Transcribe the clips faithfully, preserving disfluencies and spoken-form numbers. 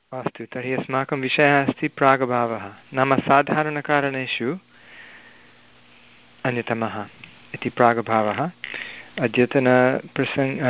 अस्तु, तर्हि अस्माकं विषयः अस्ति प्रागभावः नाम साधारणकारणेषु अन्यतमः इति प्रागभावः। अद्यतनप्रसङ्ग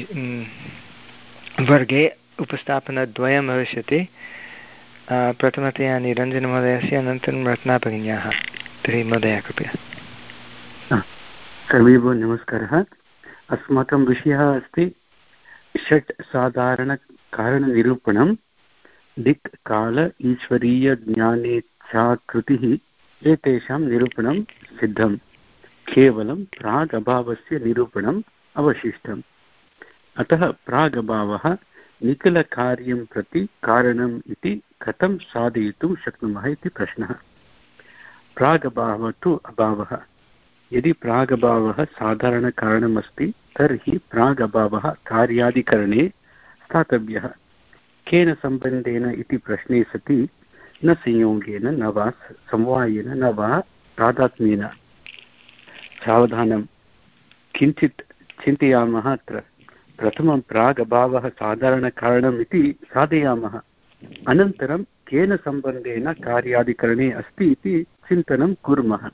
वर्गे उपस्थापनद्वयं भविष्यति, प्रथमतया निरञ्जनमहोदयस्य अनन्तरं रत्नाभगिन्याः। तर्हि महोदय कृपया। सर्वेभ्यो नमस्कारः। अस्माकं विषयः अस्ति षट् साधारणकारणनिरूपणं। दिक् काल ईश्वरीयज्ञानेच्छाकृतिः एतेषां निरूपणं सिद्धं। केवलं प्रागभावस्य निरूपणम् अवशिष्टम्। अतः प्रागभावः निखिलकार्यं प्रति कारणम् इति कथं साधयितुं शक्नुमः इति प्रश्नः। प्रागभावः तु अभावः। यदि प्रागभावः साधारणकारणमस्ति तर्हि प्रागभावः कार्यादिकरणे स्थातव्यः। केन सम्बन्धेन इति प्रश्ने सति न संयोगेन न वा समवायेन न वा तादात्म्येन। सावधानं, किञ्चित् चिन्तयामः। अत्र प्रथमं प्रागभावः साधारणकारणम् इति साधयामः, अनन्तरं केन सम्बन्धेन कार्यादिकरणे अस्ति इति चिन्तनं कुर्मः।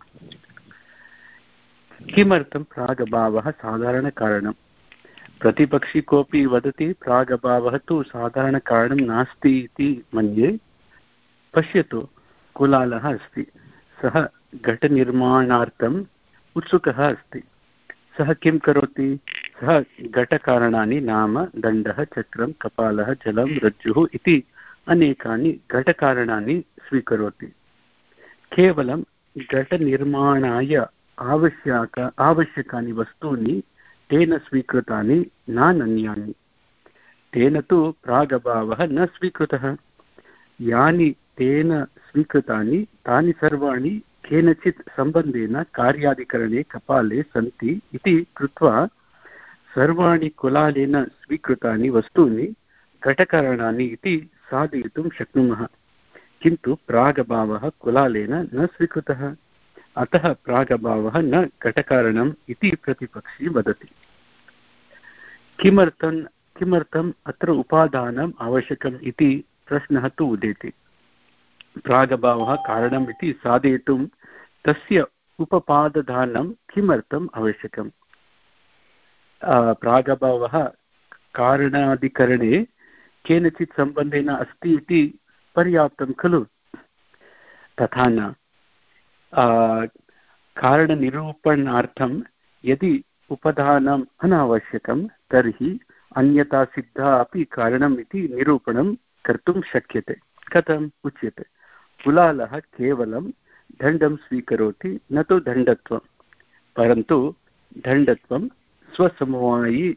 किमर्थं प्रागभावः साधारणकारणं? प्रतिपक्षी कोऽपि वदति प्रागभावः तु साधारणकारणं नास्ति इति मन्ये। पश्यतु, कुलालः अस्ति, सः घटनिर्माणार्थम् उत्सुकः अस्ति। सः किं करोति? सः घटकारणानि नाम दण्डः, चक्रं, कपालः, जलं, रज्जुः इति अनेकानि घटकारणानि स्वीकरोति। केवलं घटनिर्माणाय आवश्यक आवश्यकानि वस्तूनि तेन स्वीकृतानि नान्यानि। तेन तु प्रागभावः न स्वीकृतः। यानि तेन स्वीकृतानि तानि सर्वाणि केनचित् सम्बन्धेन कार्यादिकरणे कपाले सन्ति इति कृत्वा सर्वाणि कुलालेन स्वीकृतानि वस्तूनि घटकारणानि इति साधयितुं शक्नुमः। किन्तु प्रागभावः कुलालेन न स्वीकृतः, अतः प्रागभावः न घटकारणम् इति प्रतिपक्षी वदति। किमर्थं किमर्थम् अत्र उपादानम् आवश्यकम् इति प्रश्नः तु उदेति। प्रागभावः कारणम् इति साधयितुं तस्य उपपाददानं किमर्थम् आवश्यकम्? प्रागभावः कारणादिकरणे केनचित् सम्बन्धेन अस्ति इति पर्याप्तं खलु? तथा न। कारणनिरूपणार्थं यदि उपधानम् अनावश्यकं तर्हि अन्यथा सिद्धा अपि कारणम् इति निरूपणं कर्तुं शक्यते। कथम् उच्यते? कुलालः केवलं दण्डं स्वीकरोति, न तु दण्डत्वं। परन्तु दण्डत्वं स्वसमवायी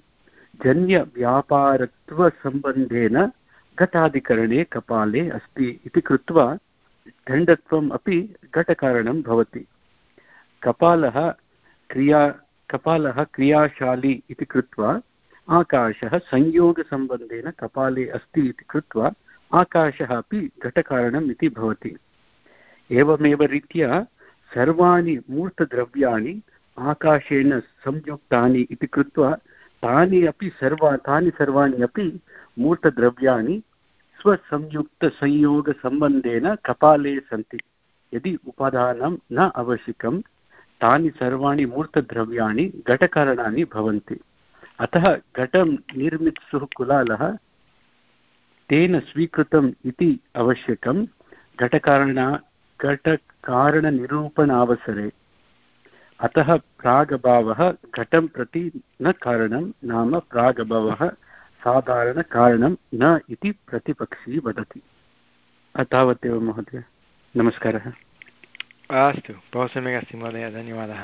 जन्यव्यापारत्वसम्बन्धेन घटादिकरणे कपाले अस्ति इति कृत्वा दण्डत्वम् अपि घटकारणं भवति। कपालः क्रिया कपालः क्रियाशाली इति कृत्वा आकाशः संयोगसम्बन्धेन कपाले अस्ति इति कृत्वा आकाशः अपि घटकारणम् इति भवति। एवमेव रीत्या सर्वाणि मूर्तद्रव्याणि आकाशेन संयुक्तानि इति कृत्वा तानि अपि सर्वा तानि सर्वाणि अपि मूर्तद्रव्याणि स्वसंयुक्तसंयोगसम्बन्धेन कपाले सन्ति। यदि उपादानं न आवश्यकं तानि सर्वाणि मूर्तद्रव्याणि घटकारणानि भवन्ति। अतः घटं निर्मित्सुः कुलालः तेन स्वीकृतम् इति आवश्यकं घटकारणा घटकारणनिरूपणावसरे। अतः प्रागभावः घटं प्रति न कारणं, नाम प्रागभावः साधारणकारणं न इति प्रतिपक्षी वदति। तावदेव महोदय, नमस्कारः। अस्तु, बहु सम्यक् अस्ति महोदय, धन्यवादः।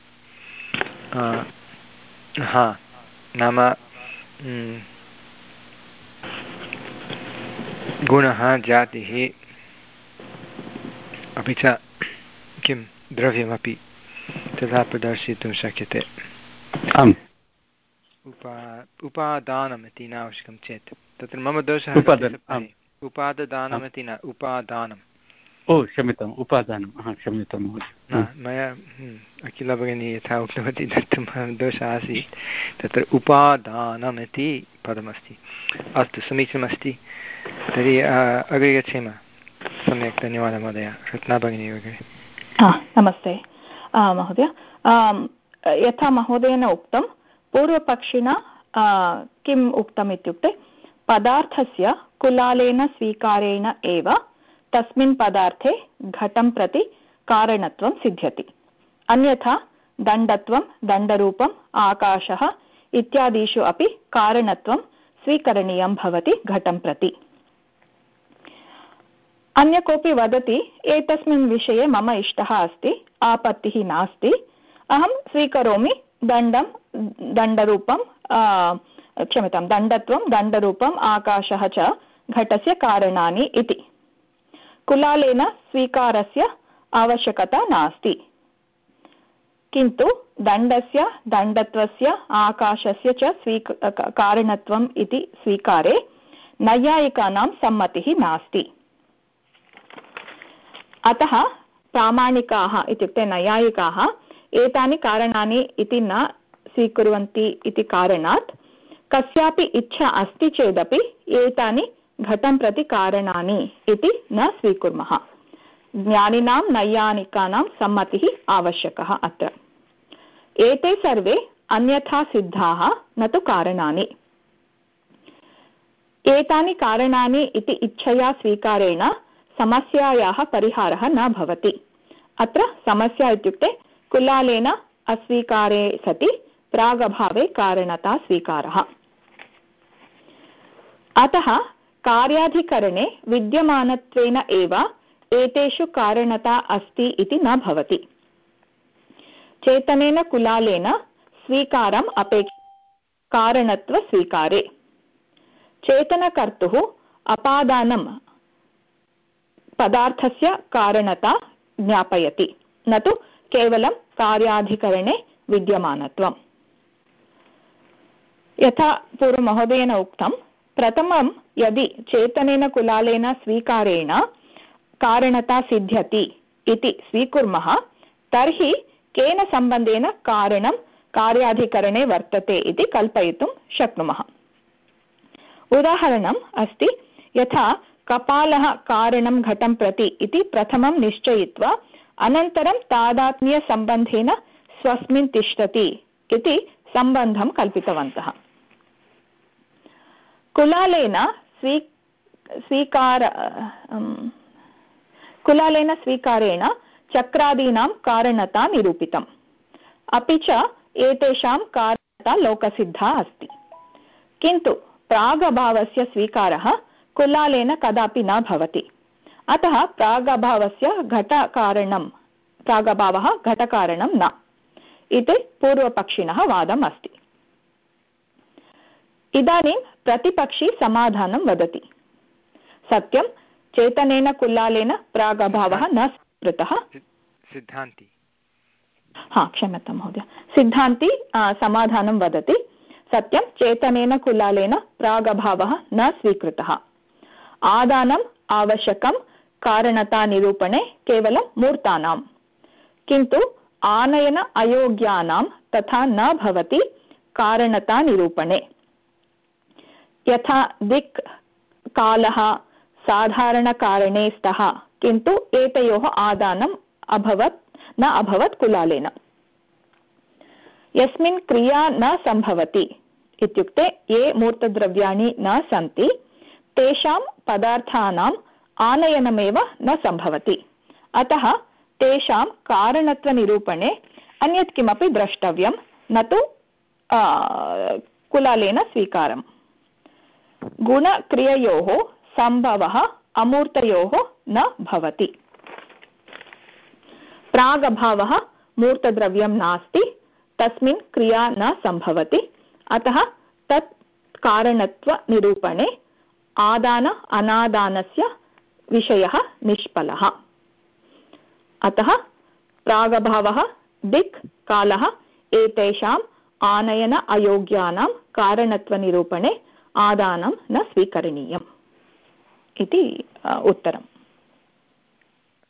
हा, नाम गुणः, जातिः, अपि च किं द्रव्यमपि तथा प्रदर्शयितुं शक्यते। आम्, उपा उपादानम् इति न आवश्यकं चेत् तत्र मम दोषः। उपाददानमिति न, उपादानम्। ओ क्षम्यताम् उपादानं हा क्षम्यतां महोदय मया अखिला भगिनी यथा उक्तवती तत्र दोषः आसीत् तत्र उपादानम् इति पदमस्ति अस्तु समीचीनमस्ति तर्हि अग्रे गच्छेम सम्यक् धन्यवादः महोदय रत्ना भगिनी अग्रे नमस्ते महोदय यथा महोदयेन उक्तं पूर्वपक्षिणा किम् उक्तम् इत्युक्ते पदार्थस्य कुलालेन स्वीकारेण एव तस्मिन् पदार्थे घटं प्रति कारणत्वं सिद्ध्यति अन्यथा दण्डत्वं दण्डरूपम् आकाशः इत्यादिषु अपि कारणत्वं स्वीकरणीयं भवति घटं प्रति। अन्य कोऽपि वदति एतस्मिन् विषये मम इष्टः अस्ति आपत्तिः नास्ति अहं स्वीकरोमि दण्डं दण्डरूपं क्षम्यतां दण्डत्वं दण्डरूपम् आकाशः च घटस्य कारणानि इति कुलालेन स्वीकारस्य आवश्यकता नास्ति किन्तु दण्डस्य दण्डत्वस्य आकाशस्य च स्वीक कारणत्वम् इति स्वीकारे नैयायिकानां सम्मतिः नास्ति अतः प्रामाणिकाः इत्युक्ते नैयायिकाः एतानि कारणानि इति न स्वीकुर्वन्ति इति कारणात् कस्यापि इच्छा अस्ति चेदपि एतानि घटं प्रति कारणानि इति न स्वीकुर्मः ज्ञानिनां नैयायिकानां सम्मतिः आवश्यकः अत्र एते सर्वे अन्यथा सिद्धाः न तु कारणानि एतानि कारणानि इति इच्छया स्वीकारेण समस्यायाः परिहारः न भवति अत्र समस्या इत्युक्ते कुलालेन अस्वीकारे सति प्रागभावे कारणता स्वीकारः अतः कार्याधिकरणे विद्यमानत्वेन एव एतेषु कारणता अस्ति इति न भवति चेतनेन कुलालेन स्वीकारम् अपेक्ष कारणत्वस्वीकारे चेतनकर्तुः अपादानं पदार्थस्य कारणता ज्ञापयति न तु केवलं कार्याधिकरणे विद्यमानत्वम् यथा पूर्वमहोदयेन उक्तं प्रथमं यदि चेतनेन कुलालेन स्वीकारेण कारणता सिद्ध्यति इति स्वीकुर्मः तर्हि केन सम्बन्धेन कारणं कार्याधिकरणे वर्तते इति कल्पयितुं शक्नुमः उदाहरणम् अस्ति यथा कपालः कारणं घटं प्रति इति प्रथमं निश्चयित्वा अनन्तरं तादात्म्यसम्बन्धेन स्वस्मिन् तिष्ठति इति सम्बन्धं कल्पितवन्तः कुलालेन स्वी स्वीकार कुलालेन स्वीकारेण चक्रादीनां कारणता निरूपितम् अपि च एतेषां कारणता लोकसिद्धा अस्ति किन्तु प्रागभावस्य स्वीकारः कुलालेन कदापि न भवति अतः प्रागभावस्य घटकारणं प्रागभावः घटकारणं न इति पूर्वपक्षिणः वादम् अस्ति इदानीं प्रतिपक्षी समाधानं वदति सत्यं चेतनेन कुलालेन प्रागभावः न स्वीकृतः सिद्धान्ति हा क्षम्यतां महोदय सिद्धान्ती समाधानं वदति सत्यं चेतनेन कुलालेन प्रागभावः न स्वीकृतः आदानम् आवश्यकं कारणतानिरूपणे केवलं मूर्तानां किन्तु आनयन अयोग्यानां तथा न भवति कारणतानिरूपणे यथा दिक् कालः साधारणकारणे स्तः किन्तु एतयोः आदानम् अभवत् न अभवत् कुलालेन यस्मिन् क्रिया न सम्भवति इत्युक्ते ये मूर्तद्रव्याणि न सन्ति तेषां पदार्थानाम् आनयनमेव न सम्भवति अतः तेषां कारणत्वनिरूपणे अन्यत् किमपि द्रष्टव्यं न तु कुलालेन स्वीकारम् गुणक्रिययोः सम्भवः अमूर्तयोः न भवति प्रागभावः मूर्तद्रव्यं नास्ति तस्मिन् क्रिया न सम्भवति अतः तत् कारणत्वनिरूपणे आदान अनादानस्य विषयः निष्फलः अतः प्रागभावः दिक् कालः एतेषाम् आनयन अयोग्यानां कारणत्वनिरूपणे आदानं न स्वीकरणीयम् इति उत्तरम्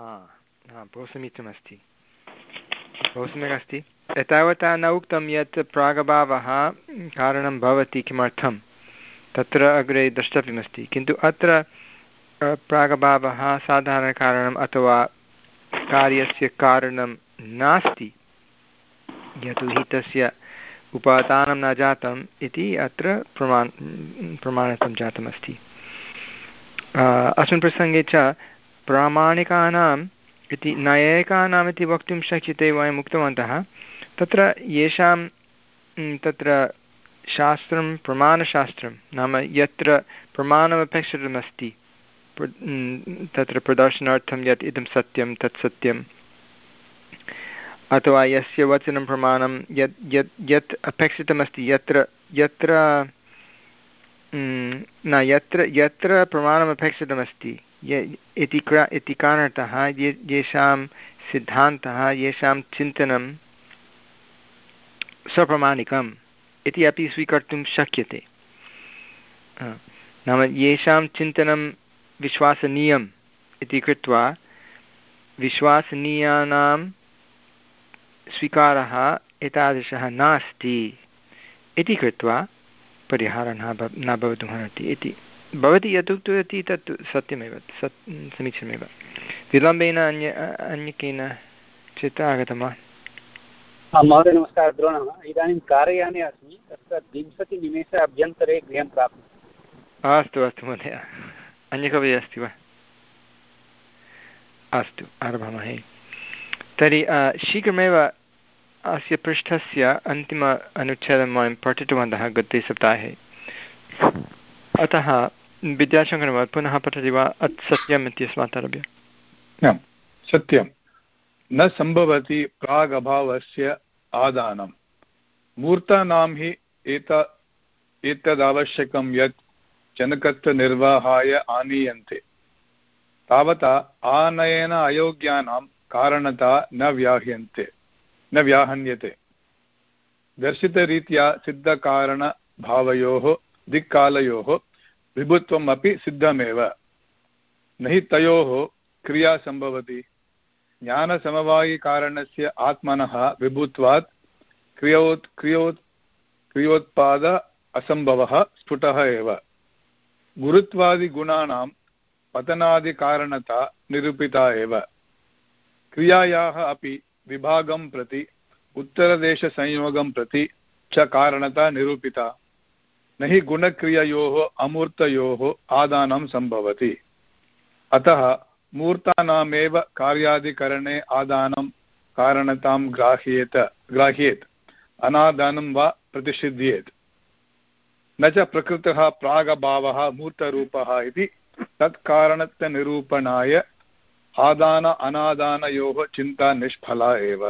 हा बहु समीचीनमस्ति बहु सम्यक् अस्ति। एतावता न उक्तं यत् प्रागभावः कारणं भवति किमर्थं तत्र अग्रे द्रष्टव्यमस्ति, किन्तु अत्र प्रागभावः साधारणकारणम् अथवा कार्यस्य कारणं नास्ति यतोहि तस्य उपादानं न जातम् इति अत्र प्रमाण प्रमाणितं जातमस्ति। अस्मिन् प्रसङ्गे च प्रामाणिकानाम् इति नैयायिकानाम् इति वक्तुं शक्यते, वयम् उक्तवन्तः तत्र येषां तत्र शास्त्रं प्रमाणशास्त्रं नाम यत्र प्रमाणमपेक्षितमस्ति तत्र प्रदर्शनार्थं यत् इदं सत्यं तत् सत्यम्, अथवा यस्य वचनं प्रमाणं यत् यत् यत् अपेक्षितमस्ति यत्र यत्र न यत्र यत्र प्रमाणम् अपेक्षितमस्ति इति क्र इति कारणतः ये येषां सिद्धान्तः येषां चिन्तनं सप्रमाणिकम् इति अपि स्वीकर्तुं शक्यते। नाम येषां चिन्तनं विश्वासनीयम् इति कृत्वा विश्वासनीयानां स्वीकारः एतादृशः नास्ति इति कृत्वा परिहारः न भवितुमर्हति इति भवती यत् उक्तवती तत् सत्यमेव, सत् समीचीनमेव। विलम्बेन अन्य अन्य केनचित् आगतं वा? महोदय नमस्कारः, द्रोणः। इदानीं कारयाने अस्मि, तत्र विंशतिनिमेषाभ्यन्तरे गृहं प्राप्नोमि। अस्तु अस्तु महोदय, अन्य कोऽपि अस्ति वा? अस्तु आरभामहे। तर्हि शीघ्रमेव अस्य पृष्ठस्य अन्तिम अनुच्छेदं वयं पठितवन्तः गते सप्ताहे, अतः विद्याशङ्करः पुनः पठति वा? अत् सत्यम् इत्यस्मात् आरभ्य। सत्यं न सम्भवति प्रागभावस्य आदानं मूर्तानां हि एत एतदावश्यकं यत् जनकत्वनिर्वाहाय आनीयन्ते, तावता आनयन अयोग्यानां कारणता न व्याह्यन्ते न व्याहन्यते। दर्शितरीत्या सिद्धकारणभावयोः दिक्कालयोः विभुत्वम् अपि सिद्धमेव, न हि तयोः क्रिया सम्भवति। ज्ञानसमवायिकारणस्य आत्मनः विभुत्वात् क्रियोत् क्रियोत् क्रियोत्पाद असम्भवः स्फुटः एव। गुरुत्वादिगुणानां पतनादिकारणता निरूपिता एव। क्रियायाः अपि विभागं प्रति उत्तरदेशसंयोगं प्रति च कारणता निरूपिता, न हि गुणक्रिययोः अमूर्तयोः आदानं सम्भवति। अतः मूर्तानामेव कार्यादिकरणे आदानं कारणतां ग्राह्येत ग्राह्येत् अनादानं वा प्रतिषिध्येत्। न च प्रकृतः प्रागभावः मूर्तरूपः इति तत्कारणत्वनिरूपणाय आदान अनादानयोः चिन्ता निष्फला एव।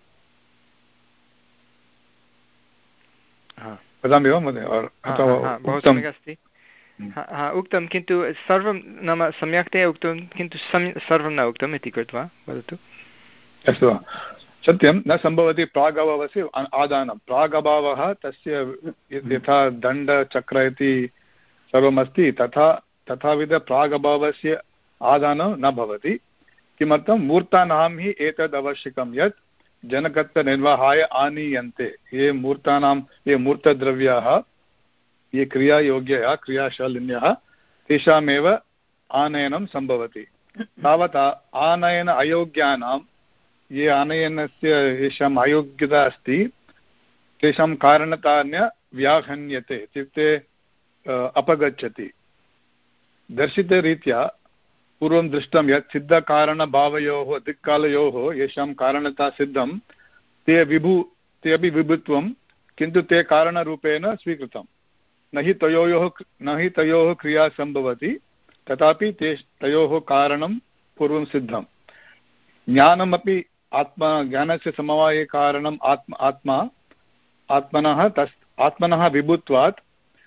वदामि वा महोदय? बहु सम्यक् अस्ति, उक्तं, किन्तु सर्वं नाम सम्यक्तया उक्तं, किन्तु सर्वं न उक्तम् इति कृत्वा वदतु। अस्तु वा? सत्यं न सम्भवति प्रागभावस्य आदानं। प्रागभावः तस्य यथा दण्डचक्र इति सर्वमस्ति तथा तथाविध प्रागभावस्य आदानं न भवति। किमर्थं? मूर्तानां हि एतद् आवश्यकं यत् जनकत्वनिर्वाहाय आनीयन्ते। ये मूर्तानां ये मूर्तद्रव्याः ये क्रियायोग्याः क्रियाशालिन्यः तेषामेव आनयनं सम्भवति। तावता आनयन अयोग्यानां ये आनयनस्य येषाम् अयोग्यता अस्ति तेषां कारणतान्य व्याहन्यते, इत्युक्ते अपगच्छति। दर्शितरीत्या पूर्वं दृष्टं यत् सिद्धकारणभावयोः दिक्कालयोः येषां कारणता सिद्धं ते विभु ते अपि विभुत्वं, किन्तु ते कारणरूपेण स्वीकृतं। न हि तयोः न हि तयोः क्रिया सम्भवति, तथापि ते तयोः कारणं पूर्वं सिद्धं। ज्ञानमपि आत्मा ज्ञानस्य समवायकारणम् आत्मा आत्मा आत्मनः तस् आत्मनः विभुत्वात्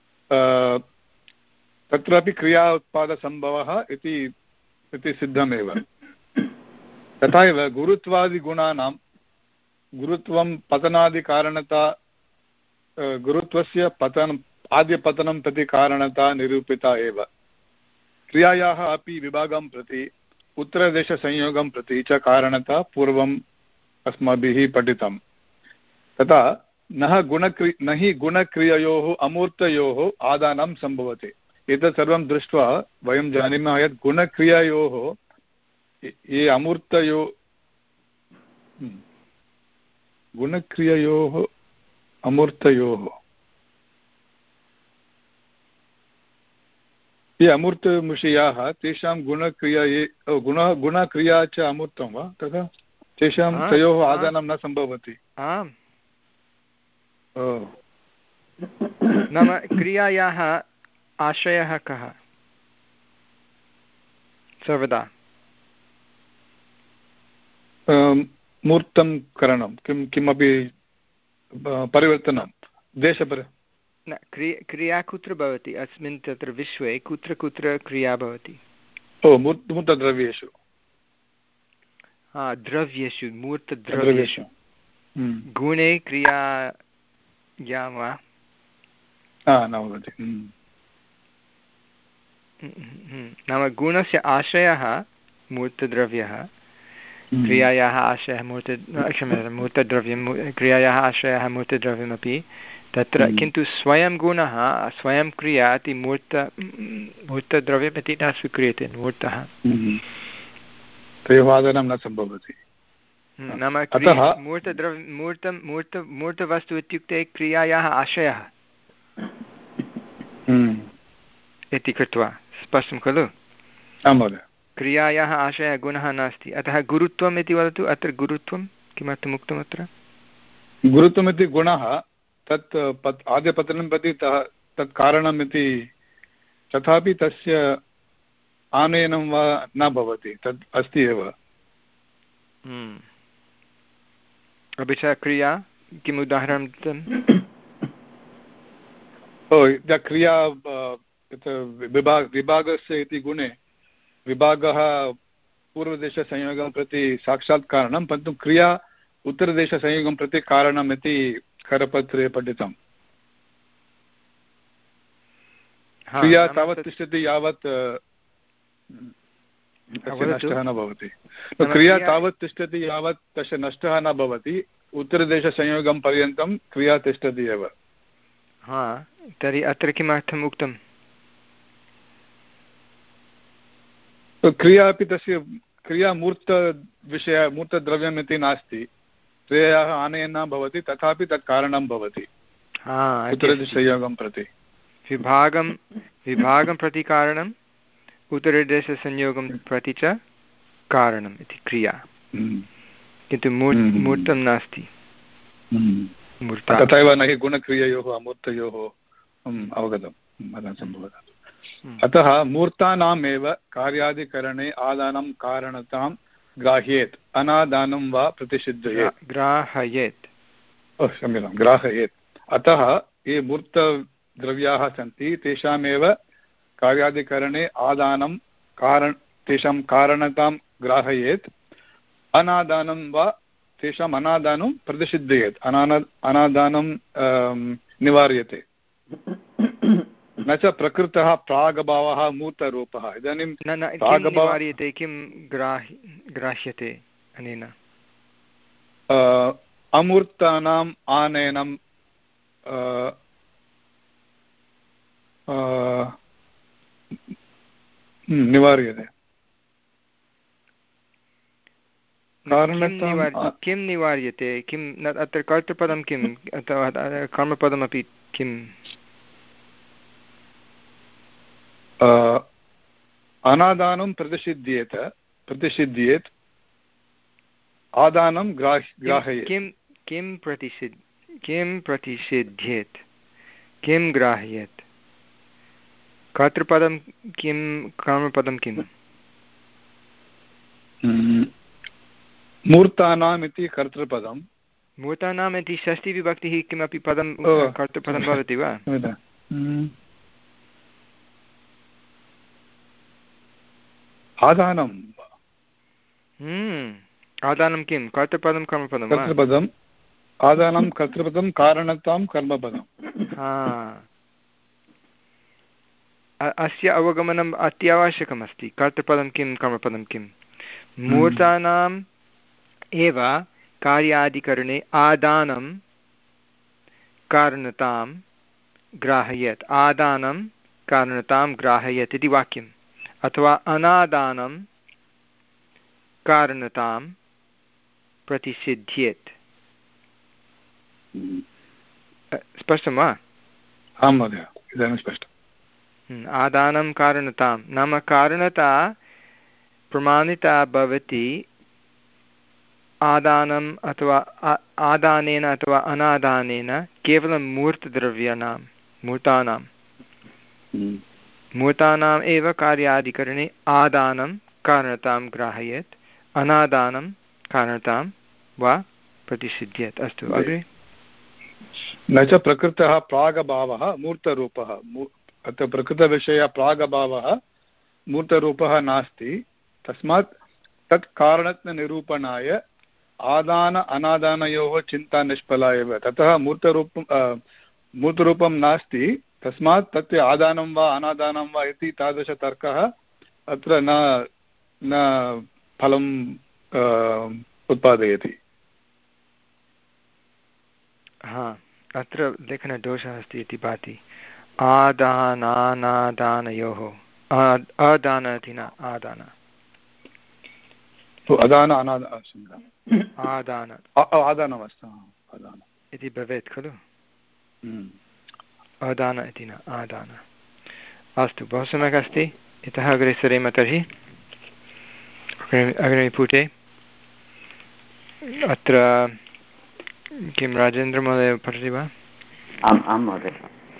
तत्रापि क्रिया उत्पादसम्भवः इति इति सिद्धमेव। तथा एव गुरुत्वादिगुणानां गुरुत्वं पतनादिकारणता गुरुत्वस्य पतनं आद्यपतनं प्रति कारणता निरूपिता एव। क्रियायाः अपि विभागं प्रति उत्तरदेशसंयोगं प्रति च कारणता पूर्वम् अस्माभिः पठितं। तथा न गुणक्रि न हि गुणक्रिययोः अमूर्तयोः आदानं सम्भवति। एतत् सर्वं दृष्ट्वा वयं जानीमः यत् गुणक्रिययोः ये अमूर्तयो गुणक्रिययोः अमूर्तयोः ये अमूर्तविषयाः तेषां गुणक्रिया ये गुण गुणक्रिया च अमूर्तं वा तथा तेषां तयोः आदानं न सम्भवति। आम् नाम क्रियायाः आशयः कः सर्वदा मूर्तं करणं किं किमपि परिवर्तनं देशपर न क्रिया क्रिया कुत्र भवति अस्मिन् तत्र विश्वे कुत्र कुत्र क्रिया भवति? ओ मूर्तद्रव्येषु हा द्रव्येषु मूर्तद्रव्येषु गुणे क्रियायां वा न भवति। नाम गुणस्य आशयः मूर्तद्रव्यः क्रियायाः आशयः मूर्त क्षम्यतां मूर्तद्रव्यं क्रियायाः आशयः मूर्तद्रव्यमपि तत्र किन्तु स्वयं गुणः स्वयं क्रिया इति मूर्त मूर्तद्रव्यमिति न स्वीक्रियते मूर्तः तयोः न सम्भवति। नाम मूर्तद्रव्य मूर्तं मूर्त मूर्तवस्तु इत्युक्ते क्रियायाः आशयः इति कृत्वा स्पष्टं खलु? क्रियायाः आशयः गुणः नास्ति अतः गुरुत्वम् इति वदतु। अत्र गुरुत्वं किमर्थम् उक्तम्? अत्र गुरुत्वमिति गुणः तत् आद्यपतनं प्रति तत् कारणम् इति तथापि तस्य आनयनं वा न भवति तत् अस्ति एव। अपि च क्रिया किम् उदाहरणं दत्तम्? ओ क्रिया विभाग विभागस्य इति गुणे विभागः पूर्वदेशसंयोगं प्रति साक्षात् कारणं परन्तु क्रिया उत्तरदेशसंयोगं प्रति कारणम् इति करपत्रे पठितम्। क्रिया तावत् तिष्ठति यावत् नष्टः न भवति। क्रिया तावत् तिष्ठति यावत् तस्य नष्टः न भवति उत्तरदेशसंयोगं पर्यन्तं क्रिया तिष्ठति एव। हा तर्हि अत्र किमर्थम् उक्तम्? क्रिया अपि तस्य क्रिया मूर्तविषय मूर्तद्रव्यम् इति नास्ति क्रियायाः आनयनं भवति तथापि तत् कारणं भवति उत्तरदेशसंयोगं प्रति। विभागं विभागं प्रति कारणम् उत्तरदेशसंयोगं प्रति च कारणम् इति क्रिया किन्तु मूर् मूर्तं नास्ति। तथैव न हि गुणक्रिययोः अमूर्तयोः अवगतं सम्भवति। अतः मूर्तानामेव कार्यादिकरणे आदानं कारणतां ग्राह्येत् अनादानं वा प्रतिषिद्धयेत् ग्राहयेत् क्षम्यतां ग्राहयेत्। अतः ये मूर्तद्रव्याः सन्ति तेषामेव कार्यादिकरणे आदानं कारण तेषां कारणतां ग्राहयेत् अनादानं वा तेषाम् अनादानं प्रतिषिद्धयेत् अनाद अनादानं निवार्यते न च प्रकृतः प्रागभावः मूर्तरूपः। इदानीं निवार्यते किं ग्राह्य ग्राह्यते अनेन? अमूर्तानाम् आनयनं निवार्यते। किं निवार्यते? किम् अत्र कर्तृपदं किम् अथवा कर्मपदमपि किम्? अनादानं प्रतिषिध्येत प्रतिषिध्येत् आदानं ग्राह्येत्। किं किं प्रतिषिद् किं प्रतिषिध्येत् किं ग्राह्येत्? कर्तृपदं किं कर्मपदं किम्? मूर्तानाम् इति कर्तृपदं। मूर्तानाम् इति षष्टिविभक्तिः किमपि पदं कर्तृपदं भवति वा? आदानं आदानं किं कर्तृपदं कर्मपदं? कर्तृपदम् आदानं कर्तृपदं कारणतां कर्मपदम्। अस्य अवगमनम् अत्यावश्यकमस्ति। कर्तृपदं किं कर्मपदं किं मूर्तानाम् एव कार्यादिकरणे आदानं कारणतां ग्राहयेत् आदानं कारणतां ग्राहयेत् इति वाक्यम् अथवा अनादानं कारणतां प्रतिषिध्येत्। स्पष्टं वा? आं महोदय, इदानीं स्पष्टम्। आदानं कारणतां नाम कारणता प्रमाणिता भवति आदानम् अथवा आदानेन अथवा अनादानेन केवलं मूर्तद्रव्याणां मूर्तानां मूर्तानाम् एव कार्यादिकरणे आदानं कारणतां ग्राहयेत् अनादानं कारणतां वा प्रतिषिध्येत्। अस्तु अग्रे। न च प्रकृतः प्रागभावः मूर्तरूपः अत्र प्रकृतविषयः प्रागभावः मूर्तरूपः नास्ति तस्मात् तत् कारणत्वनिरूपणाय आदान अनादानयोः चिन्ता निष्फला एव। ततः मूर्तरूपं मूर्तरूपं नास्ति तस्मात् तत्र आदानं वा अनादानं वा इति तादृशतर्कः अत्र न न फलम् उत्पादयति। हा, अत्र लेखनदोषः अस्ति इति भाति। आदानानादानयोः अदान इति न आदान अदान अनाद आदान आदानमस्ति आदान इति भवेत् खलु। अदान इति न आदान। अस्तु, बहु सम्यक् अस्ति। इतः अग्रे सरेम तर्हि अग्रिमपुटे। अत्र किं राजेन्द्रमहोदय पठति वा? आम् आं महोदय।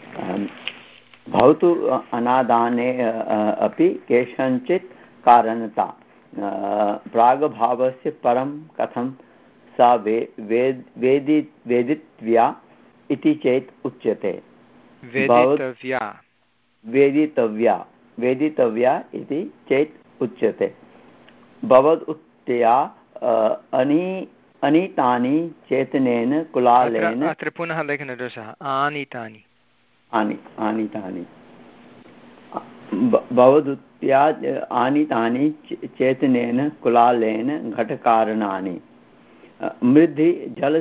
भवतु अनादाने अपि केषाञ्चित् कारणता प्रागभावस्य परं कथं सा वे वेद वेदि वेदित्व्या इति चेत् उच्यते। वेदितव्या वेदितव्या वेदितव्या इति चेत् उच्यते। भवदुक्त्या अनि अनीतानि चेतनेन कुलालेन। अत्र पुनः लेखनदोषः आनीतानि आनि आनीतानि भवदुक्त्या आनीतानि चेतनेन कुलालेन घटकारणानि मृद्धि जल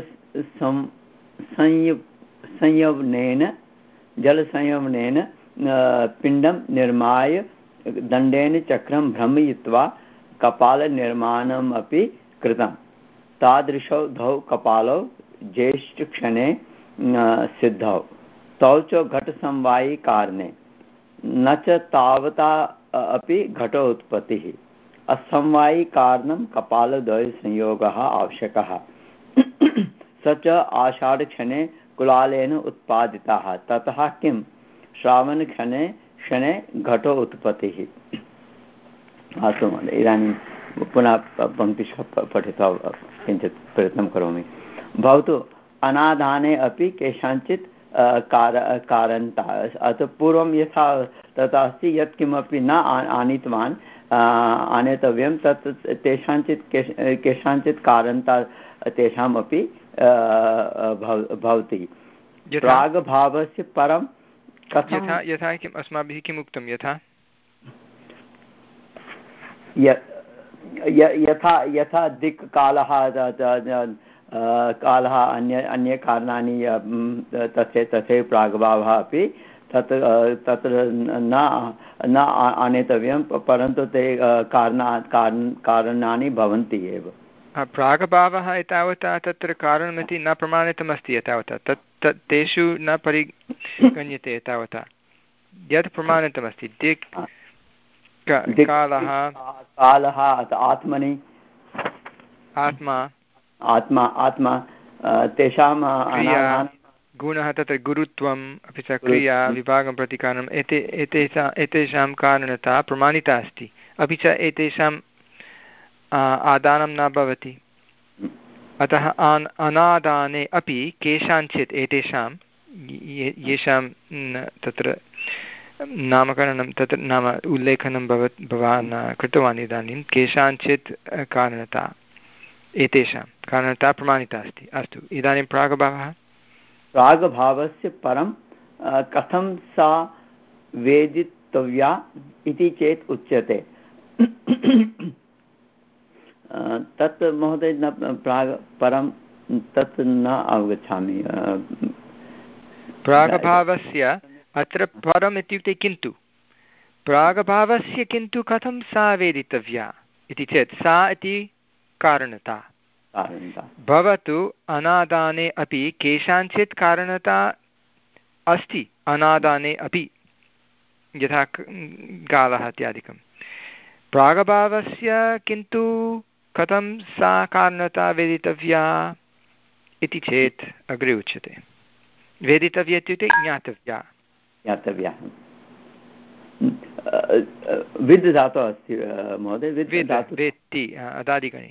संयवनेन जलसंयवनेन पिण्डं निर्माय दण्डेन चक्रं भ्रमयित्वा कपालनिर्माणम् अपि कृतं। तादृशौ द्वौ कपालौ ज्येष्ठक्षणे सिद्धौ तौ च घटसमवायि कारणे न च तावता अपि घटोत्पत्तिः। असमवायि कारणं कपालद्वयसंयोगः आवश्यकः। स च आषाढक्षणे कुलालेन उत्पादितः। ततः किं श्रावणक्षणे क्षणे घटो उत्पत्तिः। अस्तु महोदय, इदानीं पुनः पङ्क्तिशः पठित्वा किञ्चित् प्रयत्नं करोमि। भवतु अनादाने अपि केषाञ्चित् कार कारणता। अतः पूर्वं यथा तथा अस्ति यत् किमपि न आनीतवान् आनेतव्यं तत् तेषाञ्चित् केषाञ्चित् कारणता तेषाम् अपि भवति। प्रागभावस्य परं यथा यथा किम् अस्माभिः किम् उक्तं यथा यथा यथा दिक् कालः कालः अन्य अन्य कारणानि तथा तथैव प्रागभावः अपि तत् तत्र न न आनेतव्यं परन्तु ते कारणा कारणानि भवन्ति एव। प्रागभावः एतावता तत्र कारणमिति न प्रमाणितमस्ति एतावता तत् तत् तेषु न परिगण्यते एतावता। यत् प्रमाणितमस्ति दिक् कालः कालः आत्मनि आत्मा आत्मा आत्मा तेषां गुणः तत्र गुरुत्वम् अपि च क्रिया विभागं प्रति कारणम् एते एतेषां एतेषां कारणता प्रमाणिता अस्ति। अपि च एतेषाम् आदानं न भवति। अतः अन् अनादाने अपि केषाञ्चित् एतेषां येषां तत्र नामकरणं तत्र नाम उल्लेखनं भव भवान् कृतवान् इदानीं केषाञ्चित् कारणता एतेषां कारणता प्रमाणिता अस्ति। अस्तु, इदानीं प्रागभावः प्रागभावस्य परं कथं सा वेदितव्या इति चेत् उच्यते। तत् महोदय न प्राग् परं तत् न अवगच्छामि। प्रागभावस्य अत्र परम् इत्युक्ते किन्तु प्रागभावस्य किन्तु कथं सा वेदितव्या इति चेत् सा इति कारणता भवतु अनादाने अपि केषाञ्चित् कारणता अस्ति अनादाने अपि यथा गालः इत्यादिकं प्रागभावस्य किन्तु कथं सा कारणता वेदितव्या इति चेत् अग्रे उच्यते। वेदितव्या इत्युक्ते ज्ञातव्या ज्ञातव्या विद् धातुः अस्ति महोदय विद् धातुः वेत्ति अदादिगणे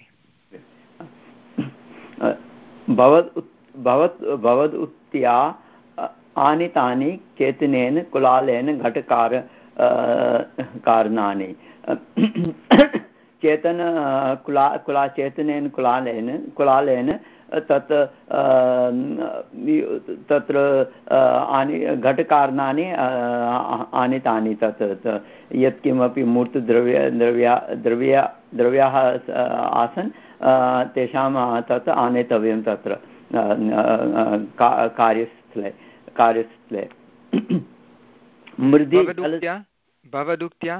भवद् भवत् भवद् उत्या आनीतानि चेतनेन कुलालेन घटकार कारणानि चेतन कुला कुला चेतनेन कुलालेन कुलालेन तत् तत्र आनि घटकारणानि आनीतानि तत् यत्किमपि मूर्तद्रव्य द्रव्या द्रव्या द्रव्याः आसन् तेषां तत् आनेतव्यं तत्र कार्यस्थले कार्यस्थले मृदि भवदुक्त्या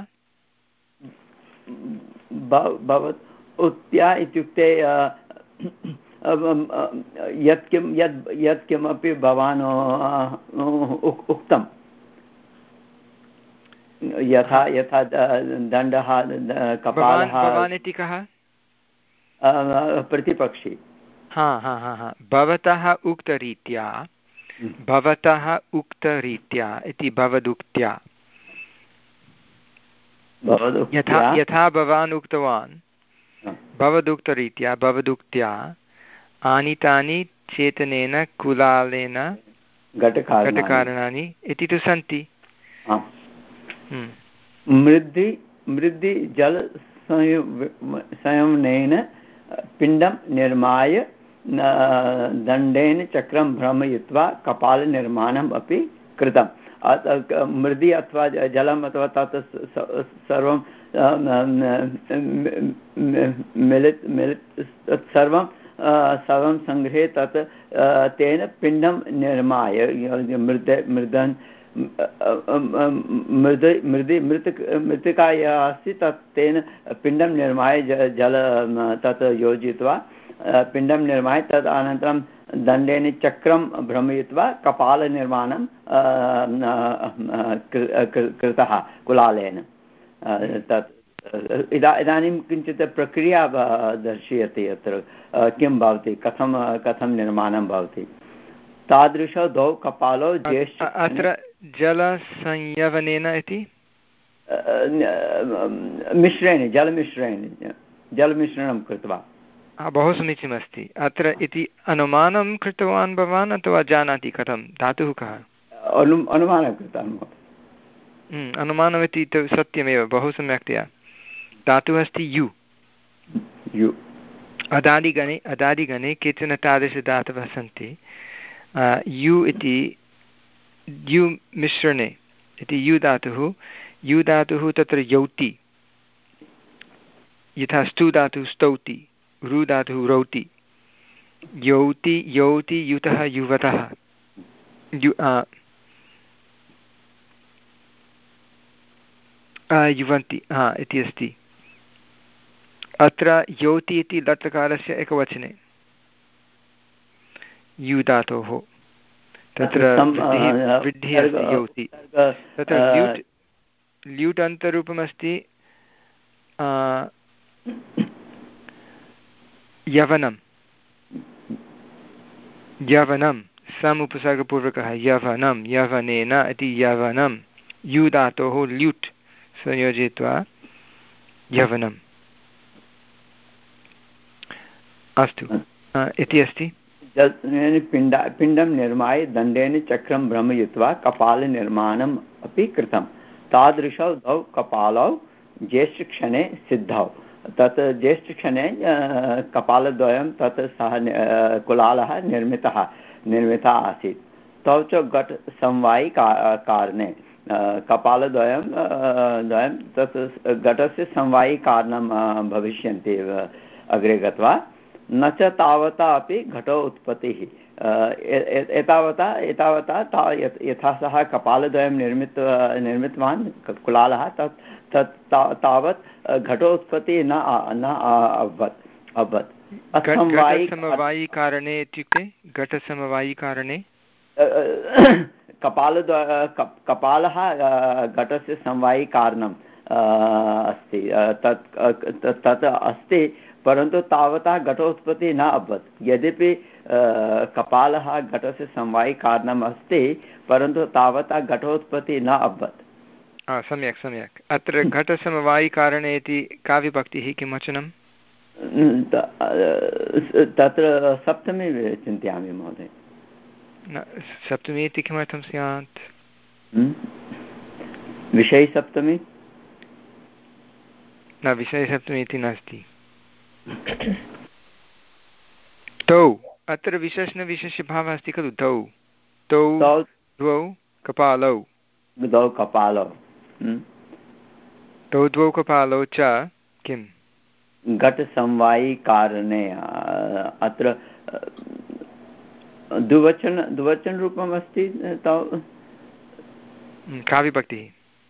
भवत् उत्या इत्युक्ते यत्किं यत् यत्किमपि भवान् उक्तं यथा यथा दण्डः कपालः भवान् इति कः प्रतिपक्षी हा हा हा हा भवतः उक्तरीत्या भवतः उक्तरीत्या इति भवदुक्त्या यथा यथा भवान् उक्तवान् भवदुक्तरीत्या भवदुक्त्या आनीतानि चेतनेन कुलालेन घटकारणानि इति तु सन्ति। मृद्धि मृद्धि जल संयमनेन पिण्डं निर्माय दण्डेन चक्रं भ्रमयित्वा कपालनिर्माणम् अपि कृतम्। मृदि अथवा जलम् अथवा तत् सर्वं मिलित मिलित सर्वं सर्वं सङ्गृह्य तत् तेन पिण्डं निर्माय मृद मृदन् मृद मृदि मृत मृत्तिका या अस्ति तत् तेन पिण्डं निर्माय जल तत् योजयित्वा पिण्डं निर्माय तद् अनन्तरं दण्डेन चक्रं भ्रमयित्वा कपालनिर्माणं कृतः कुलालेन। तत् इदा इदानीं किञ्चित् प्रक्रिया दर्शयति अत्र किं भवति कथं कथं निर्माणं भवति तादृशौ द्वौ कपालौ ज्येष्ठ अत्र जलसंयवनेन इति मिश्रेण जलमिश्रेण जलमिश्रणं कृत्वा बहु समीचीनमस्ति। अत्र इति अनुमानं कृतवान् भवान् अथवा जानाति कथं धातुः कः अनु अनुमानं कृतवान् अनुमानमिति तु सत्यमेव बहु सम्यक्तया धातुः अस्ति यु यु अदादिगणे अदादिगणे केचन तादृशधातवः सन्ति यु इति यु मिश्रणे इति यु धातुः यु धातुः तत्र यौति यथा स्तु धातुः स्तौति रु धातुः रौति यौति यौति युतः युवतः यु युवन्ति हा इति अस्ति। अत्र यौति इति लट्लकारस्य एकवचने यु धातोः तत्र वृद्धिः अस्ति यौति तत्र ल्यूट् ल्यूट् अन्तरूपमस्ति यवनं यवनं सम् उपसर्गपूर्वकः यवनं यवनेन इति यवनं यु धातोः ल्यूट् संयोजयित्वा यवनम् अस्तु इति अस्ति। पिण्ड पिण्डं निर्माय दण्डेन चक्रं भ्रमयित्वा कपालनिर्माणम् अपि कृतं तादृशौ द्वौ कपालौ ज्येष्ठक्षणे सिद्धौ तत् ज्येष्ठक्षणे कपालद्वयं तत् सः कुलालः निर्मितः निर्मितः आसीत् तौ च घट समवायि कारणे कपालद्वयं द्वयं तत् घटस्य समवायि कारणं भविष्यन्ति अग्रे गत्वा न च तावता अपि घटो उत्पत्तिः एतावता एतावता ता यथा सः कपालद्वयं निर्मित निर्मितवान् कुलालः तत् तत् तावत् घटोत्पत्तिः न न अभवत् अभवत् घटसमवायिकारणे इत्युक्ते घटसमवायिकारणे कपालद्वय कपालः घटस्य समवायिकारणम् अस्ति तत् तत् अस्ति परन्तु तावता घटोत्पत्तिः न अभवत् यद्यपि कपालः घटस्य समवायिकारणम् अस्ति परन्तु तावता घटोत्पत्तिः न अभवत् सम्यक् सम्यक् अत्र घटसमवायिकारणे इति का विभक्तिः किं वचनं तत्र सप्तमी चिन्तयामि महोदय न सप्तमी इति किमर्थं स्यात् विषयसप्तमी न विषयसप्तमी इति नास्ति तौ अत्र विशेषणविशेषभावः अस्ति खलु तौ तौ द्वौ कपालौ द्वौ कपालौ तौ द्वौ कपालौ च किम् घटसमवायिकारणे अत्र द्विवचन द्विवचनरूपम् अस्ति तौ का विभक्तिः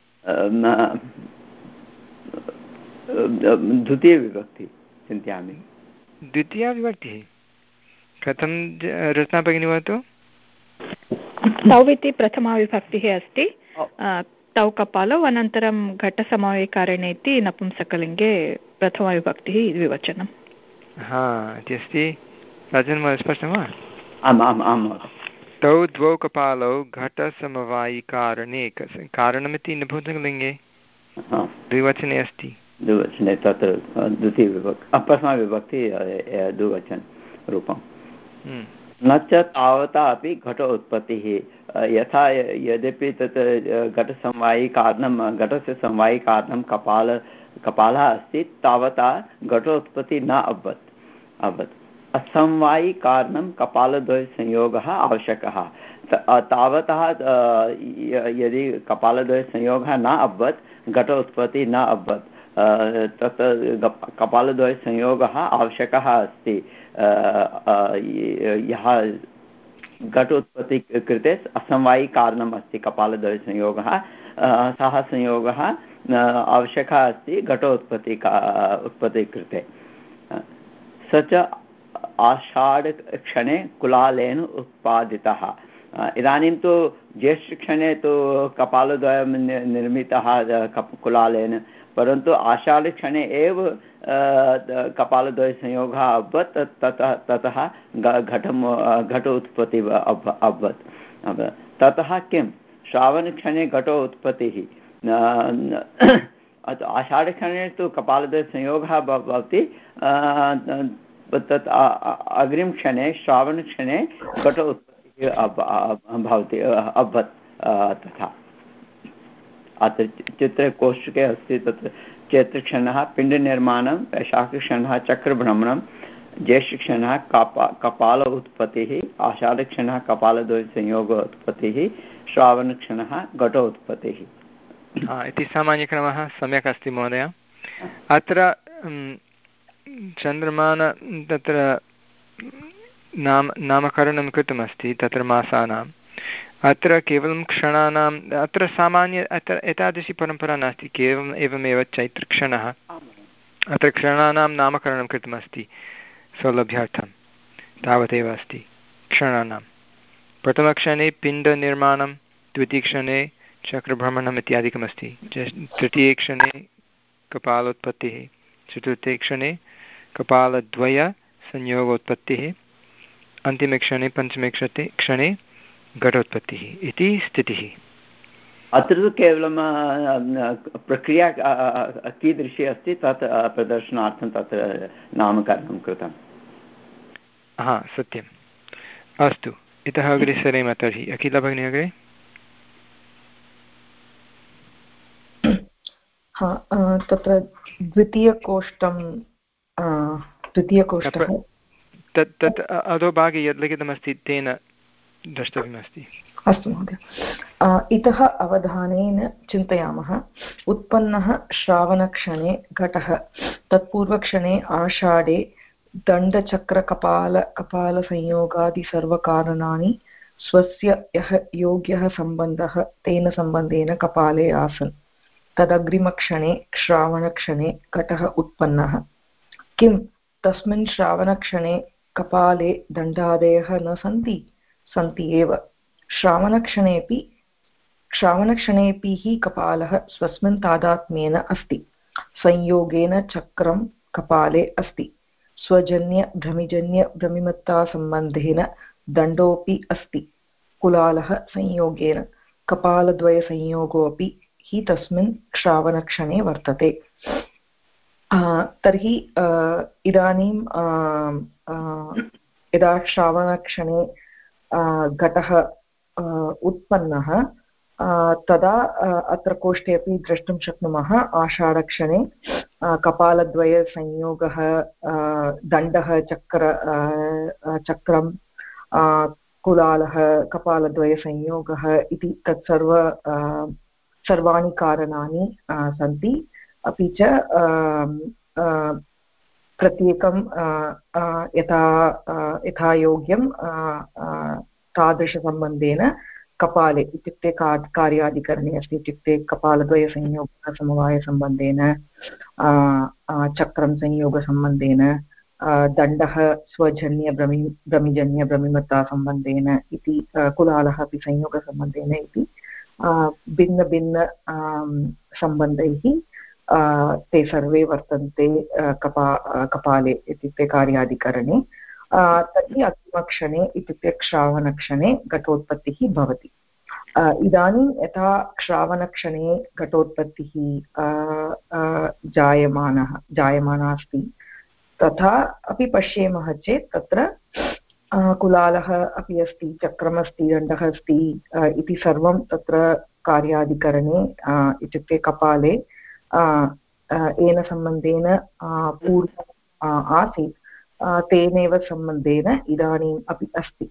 द्वितीयविभक्तिः चिन्तयामि द्वितीया विभक्तिः कथं रचना भगिनी वदतु तौ इति प्रथमा विभक्तिः अस्ति तौ कपालौ अनन्तरं घटसमवायिकारणे इति नपुंसकलिङ्गे प्रथमाविभक्तिः द्विवचनं हा इति अस्ति राजन् स्पष्टं वा आम् आम् आम् तौ द्वौ कपालौ घटसमवायिकारणे कारणमिति नपुंसकलिङ्गे द्विवचने अस्ति द्विवचने तत्र द्वितीयविभक्ति प्रथमाविभक्ति द्विवचनरूपं न च तावता अपि घटो उत्पत्तिः यथा यद्यपि तत् घटसमवायिकारणं घटस्य समवायिकारणं कपाल कपालः अस्ति तावता घटोत्पत्तिः न अभवत् अभवत् असमवायिकारणं कपालद्वयसंयोगः आवश्यकः तावतः यदि कपालद्वयसंयोगः न अभवत् घटोत्पत्तिः न अभवत् तत् कपालद्वयसंयोगः आवश्यकः अस्ति यः घटोत्पत्ति कृते असमवायिकारणम् अस्ति कपालद्वयसंयोगः सः संयोगः आवश्यकः अस्ति घटोत्पत्ति उत्पत्ति कृते स च आषाढक्षणे कुलालेन उत्पादितः इदानीं तु ज्येष्ठक्षणे तु कपालद्वयं निर्मितः कुलालेन परन्तु आषाढक्षणे एव कपालद्वयसंयोगः अभवत् ततः ततः घटं घटोत्पत्तिः अभवत् ततः किं श्रावणक्षणे घटो उत्पत्तिः आषाढक्षणे तु कपालद्वयसंयोगः भवति तत् अग्रिमक्षणे श्रावणक्षणे घटो उत्पत्तिः भवति अभवत् तथा अत्र चित्रे कोष्टके अस्ति तत्र चैत्रक्षणः पिण्डनिर्माणं शाकक्षणः चक्रभ्रमणं ज्येष्ठक्षणः कपा कपाल उत्पत्तिः आषाढक्षणः कपालद्वयसंयोग उत्पत्तिः श्रावणक्षणः घटो उत्पत्तिः इति सामान्यक्रमः सम्यक् अस्ति महोदय अत्र चन्द्रमान तत्र नाम नामकरणं कृतमस्ति तत्र मासानाम् अत्र केवलं क्षणानाम् अत्र सामान्य अत्र एतादृशी परम्परा नास्ति केवलम् एवमेव चैत्रक्षणः अत्र क्षणानां नामकरणं कृतमस्ति सौलभ्यार्थं तावदेव अस्ति क्षणानां प्रथमक्षणे पिण्डनिर्माणं द्वितीयक्षणे चक्रभ्रमणम् इत्यादिकमस्ति तृतीये क्षणे कपालोत्पत्तिः चतुर्थे क्षणे कपालद्वयसंयोगोत्पत्तिः अन्तिमे क्षणे पञ्चमे क्षणे क्षणे घटोत्पत्तिः इति स्थितिः अत्र तु केवलं प्रक्रिया कीदृशी अस्ति तत् प्रदर्शनार्थं तत्र नामकरणं कृतं हा सत्यम् अस्तु इतः अग्रे सरेम तर्हि अखिला भगिनी अग्रे हा तत्र द्वितीयकोष्ठं द्वितीयकोष्ठः तत् तत् अधोभागे यत् लिखितमस्ति तेन द्रष्टव्यमस्ति। अस्तु महोदय, इतः अवधानेन चिन्तयामः। उत्पन्नः श्रावणक्षणे घटः, तत्पूर्वक्षणे आषाढे दण्डचक्रकपाल कपालसंयोगादिसर्वकारणानि स्वस्य यः योग्यः सम्बन्धः तेन सम्बन्धेन कपाले आसन्। तदग्रिमक्षणे श्रावणक्षणे घटः उत्पन्नः। किं तस्मिन् श्रावणक्षणे कपाले दण्डादयः न सन्ति? सन्ति एव। श्रावणक्षणेऽपि श्रावणक्षणेऽपि हि कपालः स्वस्मिन् तादात्म्येन अस्ति। संयोगेन चक्रं कपाले अस्ति। स्वजन्यभ्रमिजन्यभ्रमिमत्तासम्बन्धेन दण्डोऽपि अस्ति। कुलालः संयोगेन कपालद्वयसंयोगोऽपि हि तस्मिन् श्रावणक्षणे वर्तते। तर्हि इदानीं यदा श्रावणक्षणे घटः उत्पन्नः तदा अत्र कोष्ठे अपि द्रष्टुं शक्नुमः। आषाढक्षणे कपालद्वयसंयोगः, दण्डः चक्र चक्रं कुलालः कपालद्वयसंयोगः इति तत्सर्व सर्वाणि कारणानि सन्ति। अपि च प्रत्येकं यथा यथा योग्यं तादृशसम्बन्धेन कपाले इत्युक्ते का कार्याधिकरणे अस्ति, इत्युक्ते कपालद्वयसंयोगः समवायसम्बन्धेन, चक्रं संयोगसम्बन्धेन, दण्डः स्वजन्यभ्रमि भ्रमिजन्यभ्रमिमत्तासम्बन्धेन इति, कुलालः अपि संयोगसम्बन्धेन इति भिन्नभिन्न सम्बन्धैः ते सर्वे वर्तन्ते कपा कपाले इत्युक्ते कार्याधिकरणे। तर्हि अग्रिमक्षणे इत्युक्ते श्रावणक्षणे घटोत्पत्तिः भवति। इदानीं यथा श्रावणक्षणे घटोत्पत्तिः जायमानः जायमाना अस्ति, तथा अपि पश्येमः चेत् तत्र कुलालः अपि अस्ति, चक्रमस्ति, दण्डः अस्ति इति सर्वं तत्र कार्याधिकरणे इत्युक्ते कपाले येन सम्बन्धेन पूर्वम् आसीत् तेनैव सम्बन्धेन इदानीम् अपि अस्ति।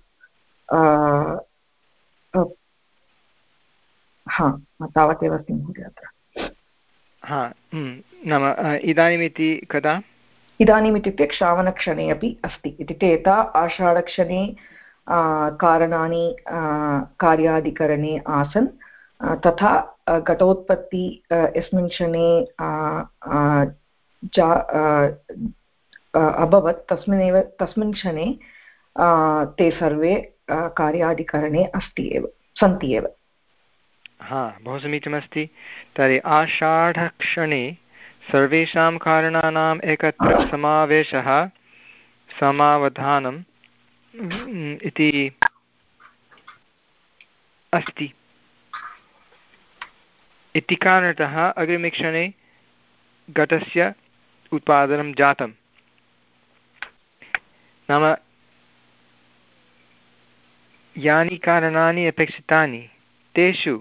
हा, तावदेव अस्ति महोदय अत्र। हा, नाम इदानीमिति कदा? इदानीम् इत्युक्ते श्रावणक्षणे अपि अस्ति। इत्युक्ते यथा आषाढक्षणे कारणानि कार्याधिकरणे आसन्, तथा घटोत्पत्ति यस्मिन् क्षणे अभवत् तस्मिन्नेव तस्मिन् क्षणे ते सर्वे कार्याधिकरणे अस्ति एव, सन्ति एव। हा, बहु समीचीनमस्ति। तर्हि आषाढक्षणे सर्वेषां कारणानाम् एकत्र समावेशः समावधानम् इति अस्ति। इति कारणतः अग्रिमक्षणे घटस्य उत्पादनं जातं। नाम यानि कारणानि अपेक्षितानि तेषु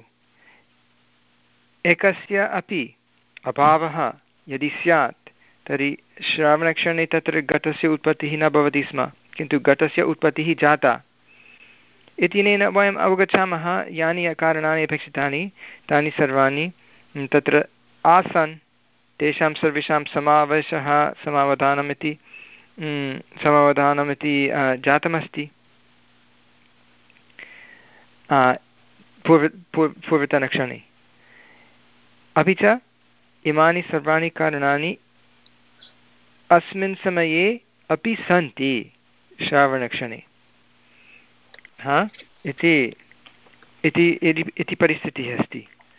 एकस्य अपि अभावः यदि स्यात् तर्हि श्रावणक्षणे तत्र घटस्य उत्पत्तिः न भवति स्म, किन्तु घटस्य उत्पत्तिः जाता। इत्यनेन वयम् अवगच्छामः यानि कारणानि अपेक्षितानि तानि सर्वाणि तत्र आसन्, तेषां सर्वेषां समावेशः समावधानमिति समावधानमिति जातमस्ति पूर्व पूर्वतनक्षणे। अपि च इमानि सर्वाणि कारणानि अस्मिन् समये अपि सन्ति श्रावणक्षणे। हा, इति इति परिस्थितिः अस्ति।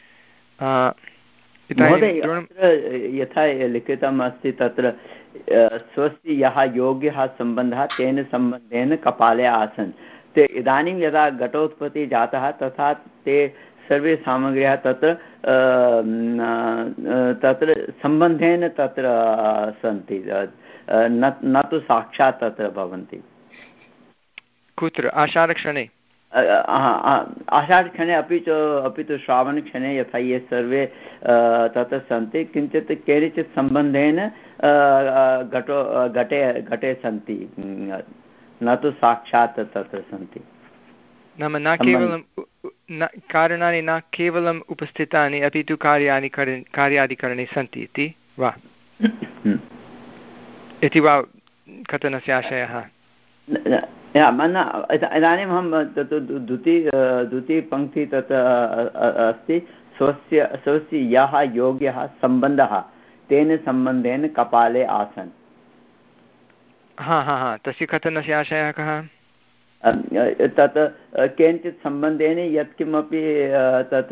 यथा लिखितम् अस्ति तत्र स्वस्य यः योग्यः सम्बन्धः तेन सम्बन्धेन कपाले आसन्। ते इदानीं यदा घटोत्पत्तिः जातः तथा ते सर्वे सामग्र्यः तत्र तत्र सम्बन्धेन तत्र सन्ति, न तु साक्षात् तत्र भवन्ति। कुत्र? आषाढक्षणे? आषाढक्षणे अपि च अपि तु श्रावणक्षणे यथा ये सर्वे तत्र सन्ति, किञ्चित् केनचित् सम्बन्धेन घटो घटे घटे सन्ति, न तु साक्षात् तत्र सन्ति। नाम न केवलं न कारणानि न केवलम् उपस्थितानि अपि तु कार्याणि करणे कार्यादिकरणे सन्ति इति वा इति वा कथनस्य आशयः? इदानीम् अहं तत् द्वितीय द्वितीयपङ्क्ति तत् अस्ति स्वस्य स्वस्य यः योग्यः सम्बन्धः तेन सम्बन्धेन कपाले आसन्। हा हा हा तस्य कथनस्य आशयः कः? तत् केनचित् सम्बन्धेन यत्किमपि तत्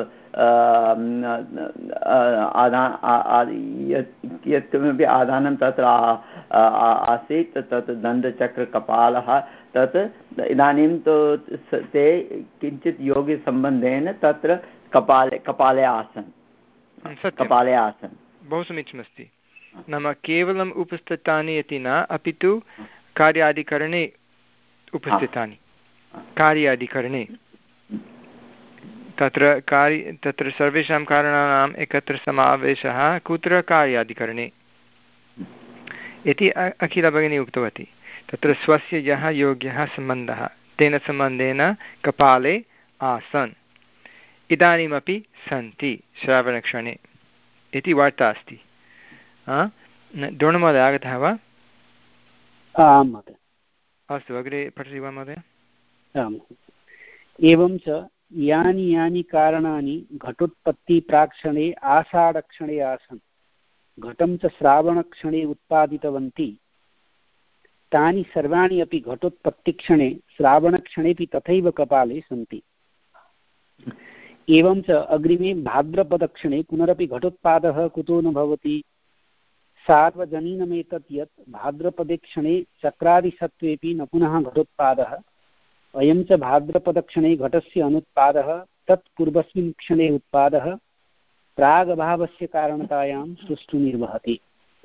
यत्किमपि आधानं तत्र आसीत् तत् दण्डचक्रकपालः तत् इदानीं तु ते किञ्चित् योग्यसम्बन्धेन तत्र कपाले कपाले आसन् कपाले आसन्। बहु समीचीनमस्ति। नाम केवलम् उपस्थितानि इति न अपि तु कार्यादिकरणे उपस्थितानि कार्यादिकरणे तत्र कार्य तत्र सर्वेषां कारणानाम् एकत्र समावेशः कुत्र कार्यादिकरणे इति अखिला भगिनी उक्तवती। तत्र स्वस्य यः योग्यः सम्बन्धः तेन सम्बन्धेन कपाले आसन् इदानीमपि सन्ति श्रावणक्षणे इति वार्ता अस्ति। द्रोणमहोदय आगतः वा? आं महोदय। अस्तु अग्रे पठति वा महोदय? आम्। एवं च यानि यानि कारणानि घटोत्पत्तिप्राक्षणे आषाढक्षणे आसन् घटं च श्रावणक्षणे उत्पादितवन्ति तानि सर्वाणि अपि घटोत्पत्तिक्षणे श्रावणक्षणेपि तथैव कपाले सन्ति। एवं च अग्रिमे भाद्रपदक्षणे पुनरपि घटोत्पादः कुतो न भवति? सार्वजनीनमेतत् यत् भाद्रपदे क्षणे चक्रादिसत्त्वेपि न पुनः घटोत्पादः अयं च भाद्रपदक्षणे घटस्य अनुत्पादः तत् पूर्वस्मिन् क्षणे उत्पादः प्रागभावस्य कारणतायां सुष्ठु निर्वहति।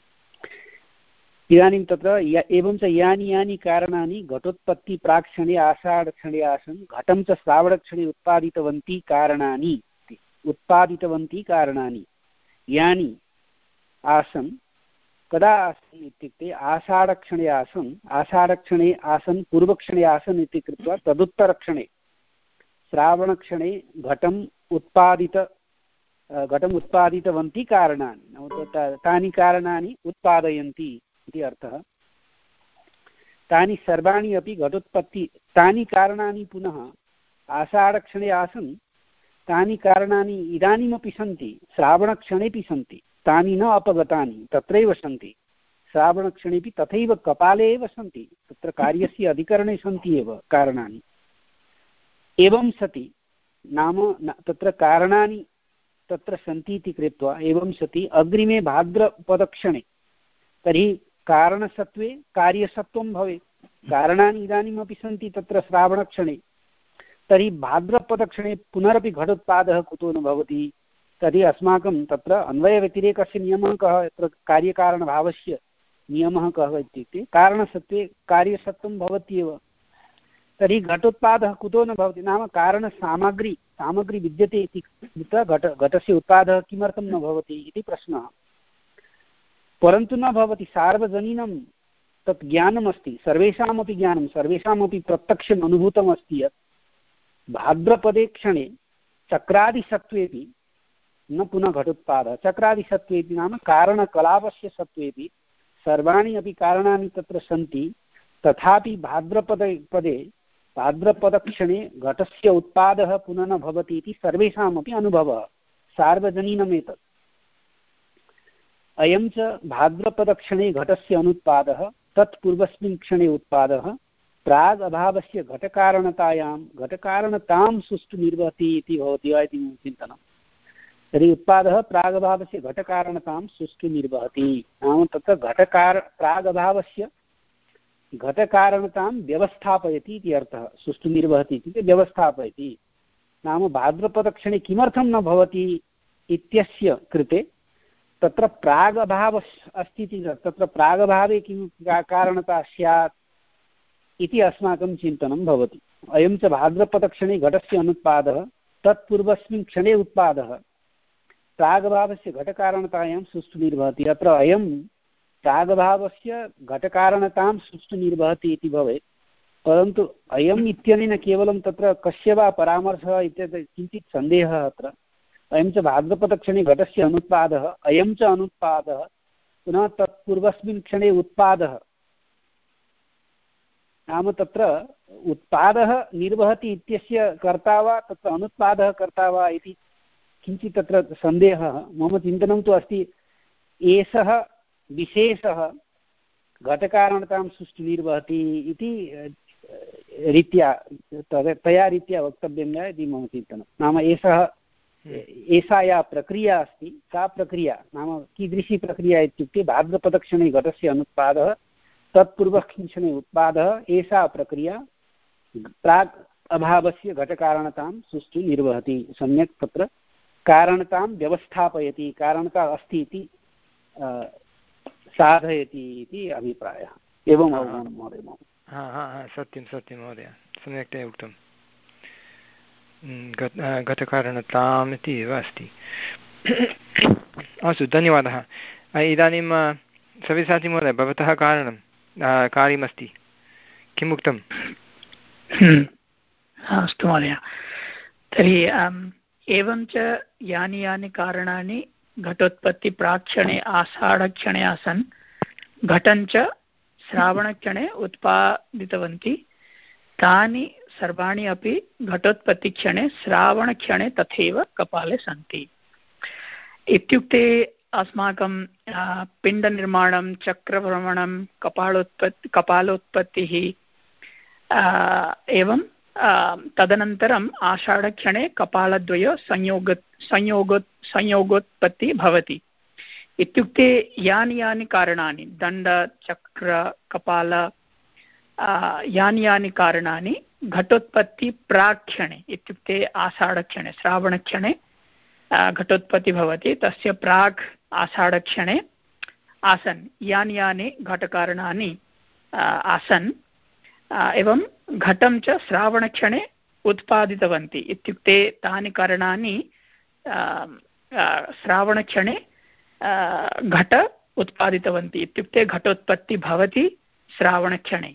इदानीं तत्र एवं च यानि यानि कारणानि घटोत्पत्तिप्राक्षणे आषाढक्षणे आसन् घटं च श्रावणक्षणे उत्पादितवन्ति कारणानि उत्पादितवन्ति कारणानि यानि आसन् कदा आसन् इत्युक्ते आषाढक्षणे आसन् आषाढक्षणे आसन् पूर्वक्षणे आसन् इति कृत्वा तदुत्तरक्षणे श्रावणक्षणे घटम् उत्पादित घटम् उत्पादितवन्ति कारणानि तानि कारणानि उत्पादयन्ति इति अर्थः। तानि सर्वाणि अपि घटोत्पत्ति तानि कारणानि पुनः आषाढक्षणे आसन् तानि कारणानि इदानीमपि सन्ति श्रावणक्षणेपि सन्ति तानि न अपगतानि तत्रैव सन्ति श्रावणक्षणेपि तथैव कपाले एव सन्ति तत्र कार्यस्य अधिकरणे सन्ति एव कारणानि। एवं सति नाम तत्र कारणानि तत्र सन्ति इति कृत्वा एवं सति अग्रिमे भाद्रपदक्षणे तर्हि कारणसत्त्वे कार्यसत्त्वं भवेत्। कारणानि इदानीमपि सन्ति तत्र श्रावणक्षणे तर्हि भाद्रपदक्षणे पुनरपि घटोत्पादः कुतो न भवति? तर्हि अस्माकं तत्र अन्वयव्यतिरेकस्य नियमः कः? यत्र कार्यकारणभावस्य नियमः कः इत्युक्ते कारणसत्त्वे कार्यसत्त्वं भवत्येव। तर्हि घटोत्पादः कुतो न भवति? नाम कारणसामग्री सामग्री विद्यते इति कृत्वा घट घटस्य उत्पादः किमर्थं न भवति इति प्रश्नः। परन्तु न भवति सार्वजनीनं तत् ज्ञानमस्ति सर्वेषामपि ज्ञानं सर्वेषामपि प्रत्यक्षम् अनुभूतम् अस्ति यत् भाद्रपदे क्षणे चक्रादिसत्त्वेपि न पुनः घटोत्पादः चक्रादिसत्त्वेपि नाम कारणकलापस्य सत्त्वेपि सर्वाणि अपि कारणानि तत्र सन्ति तथापि भाद्रपदे पदे भाद्रपदक्षणे घटस्य उत्पादः पुनः न भवति इति सर्वेषामपि अनुभवः सार्वजनीनमेतत्। अयं च भाद्रपदक्षणे घटस्य अनुत्पादः तत्पूर्वस्मिन् क्षणे उत्पादः प्राग् अभावस्य घटकारणतायां घटकारणतां सुष्ठु निर्वहति इति भवति वा इति चिन्तनं। तर्हि उत्पादः प्रागभावस्य घटकारणतां सुष्ठु निर्वहति नाम तत्र घटकार प्रागभावस्य घटकारणतां व्यवस्थापयति इति अर्थः। सुष्ठु निर्वहति इत्युक्ते व्यवस्थापयति नाम भाद्रपदक्षणे किमर्थं न भवति इत्यस्य कृते तत्र प्रागभावः अस्ति इति तत्र प्रागभावे किं कारणता स्यात् इति अस्माकं चिन्तनं भवति। अयं च भाद्रपदक्षणे घटस्य अनुत्पादः तत्पूर्वस्मिन् क्षणे उत्पादः प्रागभावस्य घटकारणतायां सुष्ठु निर्वहति। अत्र अयं प्रागभावस्य घटकारणतां सुष्ठु निर्वहति इति भवेत्। परन्तु अयम् इत्यनेन केवलं तत्र कस्य वा परामर्शः इत्यत्र किञ्चित् सन्देहः अत्र। अयं च भाद्रपदक्षणे घटस्य अनुत्पादः, अयं च अनुत्पादः, पुनः तत्पूर्वस्मिन् क्षणे उत्पादः, नाम तत्र उत्पादः निर्वहति इत्यस्य कर्ता वा तत्र अनुत्पादः कर्ता वा इति किञ्चित् तत्र सन्देहः। मम चिन्तनं तु अस्ति एषः विशेषः घटकारणतां सृष्टिर्वहति इति रीत्या तया रीत्या वक्तव्यं वा इति मम चिन्तनं। नाम एषः एषा या प्रक्रिया अस्ति सा प्रक्रिया नाम कीदृशी प्रक्रिया इत्युक्ते भाद्रपदक्षणे घटस्य अनुत्पादः, तत्पूर्वस्मिन् क्षणे उत्पादः, एषा प्रक्रिया प्राक् अभावस्य घटकारणतां सृष्टिं निर्वहति, सम्यक् तत्र कारणतां व्यवस्थापयति, कारणता अस्ति इति साधयति इति अभिप्रायः। एवम् अवगमनं महोदय। हा हा सत्यं सत्यं महोदय, सम्यक्तया उक्तं। घटकारणताम् इति एव अस्ति। अस्तु, धन्यवादः। इदानीं सव्यसाची महोदय, भवतः कारणं कार्यमस्ति, किम् उक्तम्? अस्तु महोदय, तर्हि एवं च यानि यानि कारणानि घटोत्पत्तिप्राक्षणे आषाढक्षणे आसन्, घटञ्च श्रावणक्षणे उत्पादितवन्ति, तानि सर्वाणि अपि घटोत्पत्तिक्षणे श्रावणक्षणे तथैव कपाले सन्ति। इत्युक्ते अस्माकं पिण्डनिर्माणं, चक्रभ्रमणं, कपालोत्पत्ति कपालोत्पत्तिः एवं तदनन्तरम् आषाढक्षणे कपालद्वयो संयोग संयोग संयोगोत्पत्तिः भवति। इत्युक्ते यानि यानि कारणानि दण्ड चक्र कपाल यानि यानि कारणानि घटोत्पत्तिप्राक्षणे इत्युक्ते आषाढक्षणे श्रावणक्षणे घटोत्पत्तिः भवति, तस्य प्राक् आषाढक्षणे आसन् यानि यानि घटकारणानि आसन् एवं घटं च श्रावणक्षणे उत्पादितवन्ति। इत्युक्ते तानि कारणानि श्रावणक्षणे घट उत्पादितवन्ति, इत्युक्ते घटोत्पत्तिः भवति श्रावणक्षणे।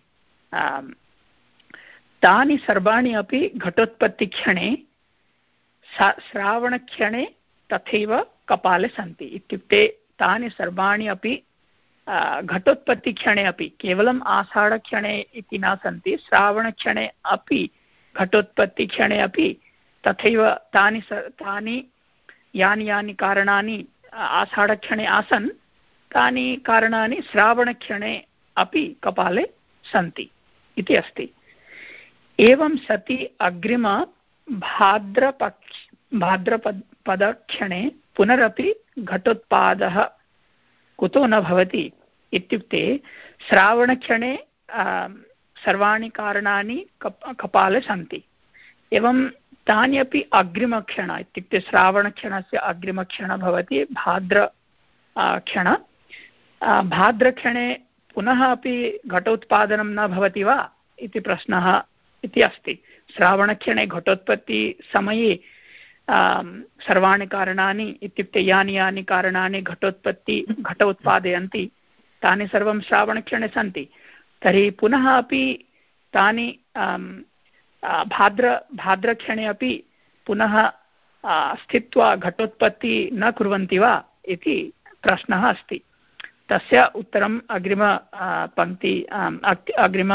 तानि सर्वाणि अपि घटोत्पत्तिक्षणे श्रावणक्षणे तथैव कपाले सन्ति। इत्युक्ते तानि सर्वाणि अपि घटोत्पत्तिक्षणे अपि केवलम् आषाढक्षणे इति न सन्ति, श्रावणक्षणे अपि घटोत्पत्तिक्षणे अपि तथैव तानि तानि यानि यानि कारणानि आषाढक्षणे आसन् तानि कारणानि श्रावणक्षणे अपि कपाले सन्ति इति अस्ति। एवं सति अग्रिम भाद्रपक्ष भाद्रपदक्षणे पुनरपि घटोत्पादः कुतो न भवति इत्युक्ते श्रावणक्षणे सर्वाणि कारणानि कप कपाले सन्ति, एवं तानि अपि अग्रिमक्षण इत्युक्ते श्रावणक्षणस्य अग्रिमक्षण भवति भाद्र क्षण। भाद्रक्षणे पुनः अपि घटोत्पादनं न भवति वा इति प्रश्नः इति अस्ति। श्रावणक्षणे घटोत्पत्तिसमये सर्वाणि कारणानि इत्युक्ते यानि यानि कारणानि घटोत्पत्ति घट उत्पादयन्ति तानि सर्वं श्रावणक्षणे सन्ति, तर्हि पुनः अपि तानि भाद्र भाद्रक्षणे अपि पुनः स्थित्वा घटोत्पत्ति न कुर्वन्ति वा इति प्रश्नः अस्ति। तस्य उत्तरम् अग्रिम पङ्क्ति अग्रिम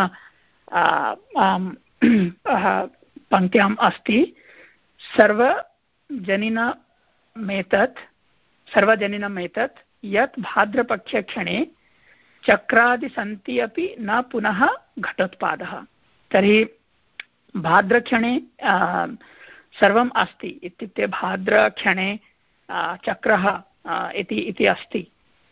पङ्क्त्याम् अस्ति। सर्वजनिनमेतत् सर्वजनिनमेतत् यत् भाद्रपक्षक्षणे चक्रादि सन्ति अपि न पुनः घटोत्पादः। तर्हि भाद्रक्षणे सर्वम् अस्ति, इत्युक्ते भाद्रक्षणे चक्रः इति इति अस्ति,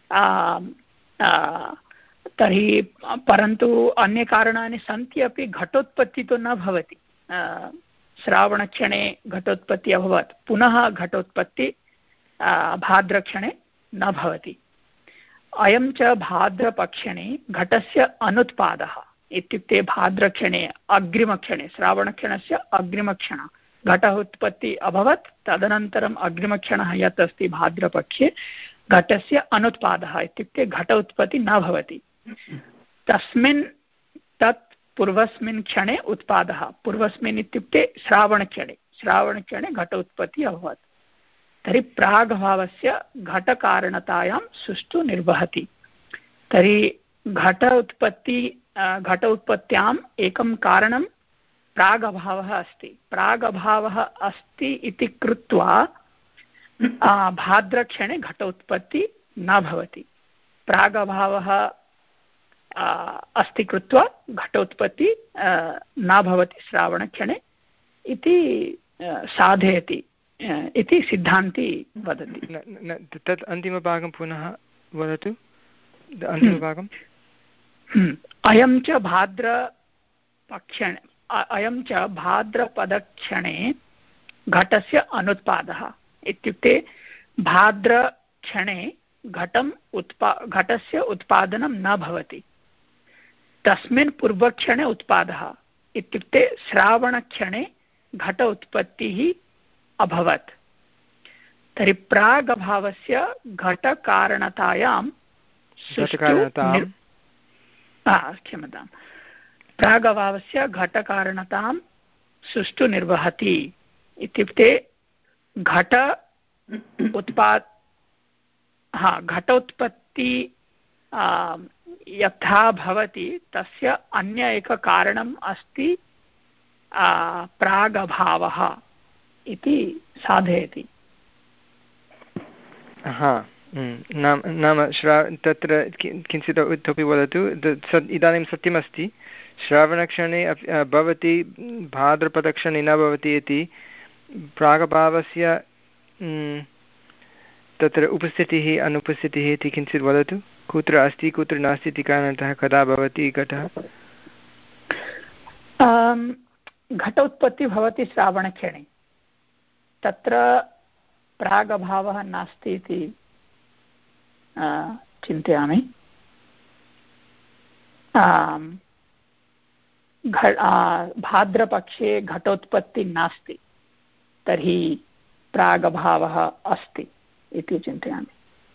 तर्हि परन्तु अन्य कारणानि सन्ति अपि घटोत्पत्तिः तु न भवति। श्रावणक्षणे घटोत्पत्तिः अभवत्, पुनः घटोत्पत्तिः भाद्रक्षणे न भवति। अयं च भाद्रपक्षणे घटस्य अनुत्पादः इत्युक्ते भाद्रक्षणे अग्रिमक्षणे श्रावणक्षणस्य अग्रिमक्षण घटः उत्पत्ति अभवत्, तदनन्तरम् अग्रिमक्षणः यत् अस्ति भाद्रपक्षे घटस्य अनुत्पादः इत्युक्ते घट उत्पत्ति न भवति। तस्मिन् तत् पूर्वस्मिन् क्षणे उत्पादः पूर्वस्मिन् इत्युक्ते श्रावणक्षणे श्रावणक्षणे घटोत्पत्तिः अभवत् तर्हि प्रागभावस्य घटकारणतायां सुष्ठु निर्वहति तर्हि घट उत्पत्ति घट उत्पत्त्याम् एकं कारणं प्रागभावः अस्ति प्रागभावः अस्ति इति कृत्वा भाद्रक्षणे घटोत्पत्ति न भवति प्रागभावः अस्ति कृत्वा घटोत्पत्ति न भवति श्रावणक्षणे इति साधयति इति सिद्धान्ती वदति तत् अन्तिमभागं पुनः वदतु अन्तिमभागं अयं च भाद्रपक्षणे अयं च भाद्रपदक्षणे घटस्य अनुत्पादः इत्युक्ते भाद्रक्षणे घटम् उत्पा घटस्य उत्पादनं न भवति तस्मिन् पूर्वक्षणे उत्पादः इत्युक्ते श्रावणक्षणे घट उत्पत्तिः अभवत् तर्हि प्रागभावस्य घटकारणतायां क्षम्यतां प्रागभावस्य घटकारणतां सुष्ठु निर्वहति इत्युक्ते घट उत्पाद हा घटोत्पत्ति यथा भवति तस्य अन्य एक कारणम् अस्ति प्रागभावः इति साधयति हा नाम नाम श्रा तत्र किञ्चित् इतोपि वदतु इदानीं सत्यमस्ति श्रावणक्षणे भवति भाद्रपदक्षणे न भवति इति प्रागभावस्य तत्र उपस्थितिः अनुपस्थितिः इति किञ्चित् वदतु कुत्र अस्ति कुत्र नास्ति इति कारणतः कदा भवति घटः घटोत्पत्तिः भवति श्रावणक्षणे तत्र प्रागभावः नास्ति इति चिन्तयामि भाद्रपक्षे घटोत्पत्ति नास्ति तर्हि प्रागभावः अस्ति इति चिन्तयामि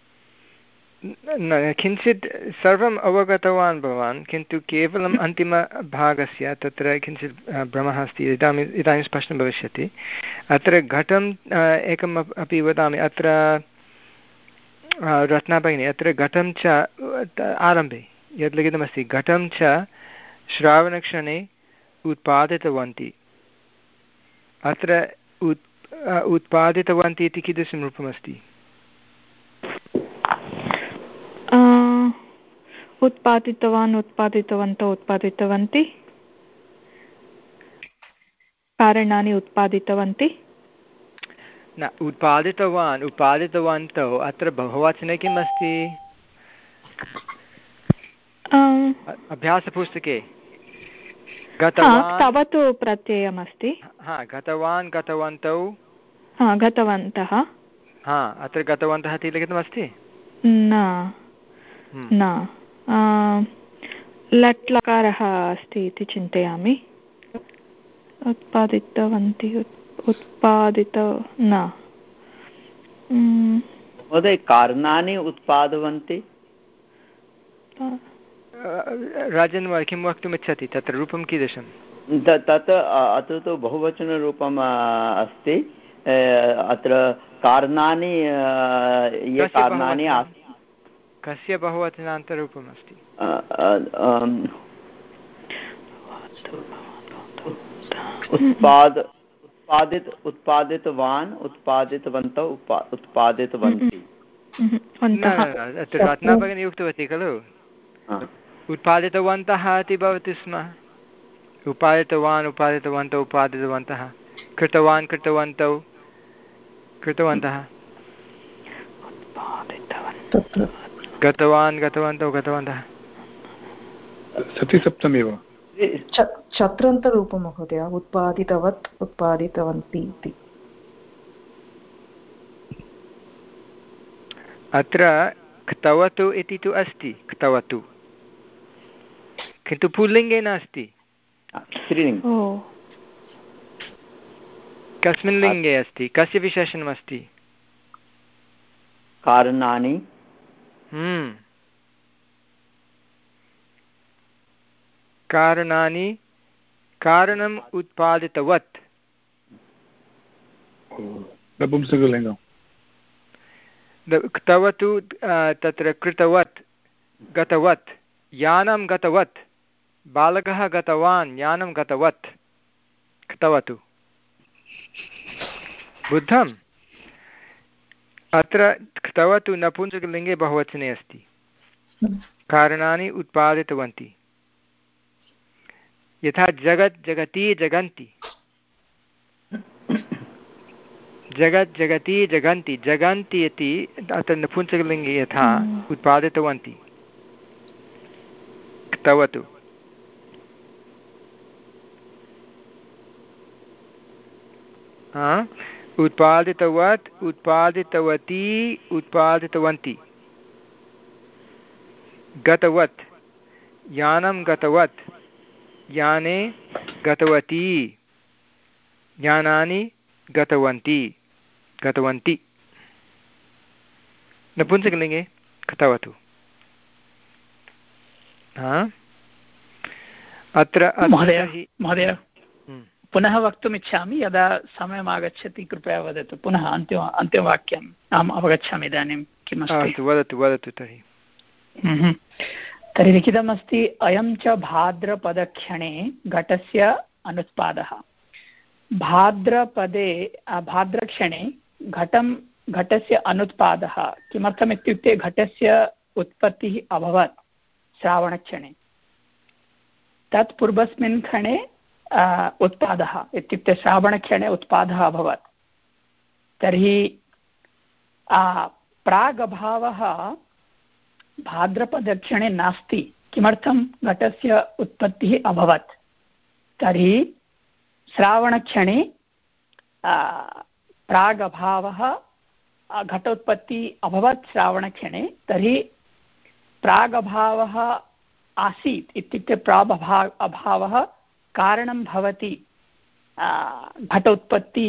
न किञ्चित् सर्वम् अवगतवान् भवान् किन्तु केवलम् अन्तिमभागस्य तत्र किञ्चित् भ्रमः अस्ति इदानीम् इदानीं स्पष्टं भविष्यति अत्र घटम् एकम् अपि वदामि अत्र रत्नाभगिनी अत्र घटं च आरम्भे यद् लिखितमस्ति घटं च श्रावणक्षणे उत्पादितवन्ति अत्र उत् उत्पादितवन्ति इति कीदृशं रूपमस्ति उत्पादितवान् उत्पादितवन्तौ उत्पादितवन्ति कारणानि उत्पादितवन्ति न उत्पादितवान् उत्पादितवन्तौ अत्र बहुवचने किम् अस्ति अभ्यासपुस्तके तव तु प्रत्ययमस्ति हा गतवान् गतवन्तौ हा गतवन्तः हा अत्र गतवन्तः इति लिखितमस्ति न न लट् लकारः अस्ति इति चिन्तयामि उत्पादितवन्ति उत्पादित न महोदय कारणानि उत्पादयन्ति राजन् किं वक्तुम् इच्छति तत्र रूपं कीदृशं तत् अत्र तु बहुवचनरूपम् अस्ति अत्र कारणानि ये कारणानि कस्य बहुवचनान्तरूपम् अस्ति उत्पाद उत्पादित उत्पादितवान् उत्पादितवन्तौ उत्पादितवन्ति रत्नाभगिनी उक्तवती खलु उत्पादितवन्तः इति भवति स्म उत्पादितवान् उत्पादितवन्तौ उत्पादितवन्तः कृतवान् कृतवन्तौ कृतवन्तः गतवान् गतवन्तौ गतवन्तः सतिसप्तमेव छत्रन्तरूपं महोदय उत्पादितवत् उत्पादितवन्ति इति अत्र क्तवतु इति तु अस्ति क्तवतु किन्तु पुल्लिङ्गे नास्ति कस्मिन् लिङ्गे अस्ति कस्य विशेषणमस्ति कारणानि कारणम् उत्पादितवत् नपुंसकलिङ्गं तव तु तत्र कृतवत् गतवत् यानं गतवत् बालकः गतवान् यानं गतवत् तव तु बुद्धम् अत्र तव तु नपुंसकलिङ्गे बहुवचने अस्ति कारणानि उत्पादितवन्ति यथा जगत् जगति जगन्ति जगत् जगति जगन्ति जगन्ति इति अत्र नपुंसकलिङ्गे यथा उत्पादितवन्ति तव तु उत्पादितवत् उत्पादितवती उत्पादितवन्ति गतवत् यानं गतवत् याने गतवती यानानि गतवन्ति गतवन्ति नपुंसकलिङ्गे गतवतु अत्र महोदय महोदय पुनः वक्तुम् इच्छामि यदा समयम् आगच्छति कृपया वदतु पुनः अन्तिम अन्तिमवाक्यम् अहम् अवगच्छामि इदानीं किमस्ति वदतु वदतु तर्हि तर्हि लिखितमस्ति अयं च भाद्रपदक्षणे घटस्य अनुत्पादः भाद्रपदे भाद्रक्षणे घटं घटस्य अनुत्पादः किमर्थम् इत्युक्ते घटस्य उत्पत्तिः अभवत् श्रावणक्षणे तत् पूर्वस्मिन् क्षणे उत्पादः इत्युक्ते श्रावणक्षणे उत्पादः अभवत् तर्हि प्रागभावः भाद्रपदक्षणे नास्ति किमर्थं घटस्य उत्पत्तिः अभवत् तर्हि श्रावणक्षणे प्रागभावः घटोत्पत्तिः अभवत् श्रावणक्षणे तर्हि प्रागभावः आसीत् इत्युक्ते प्रागभा अभावः कारणं भवति घटोत्पत्ति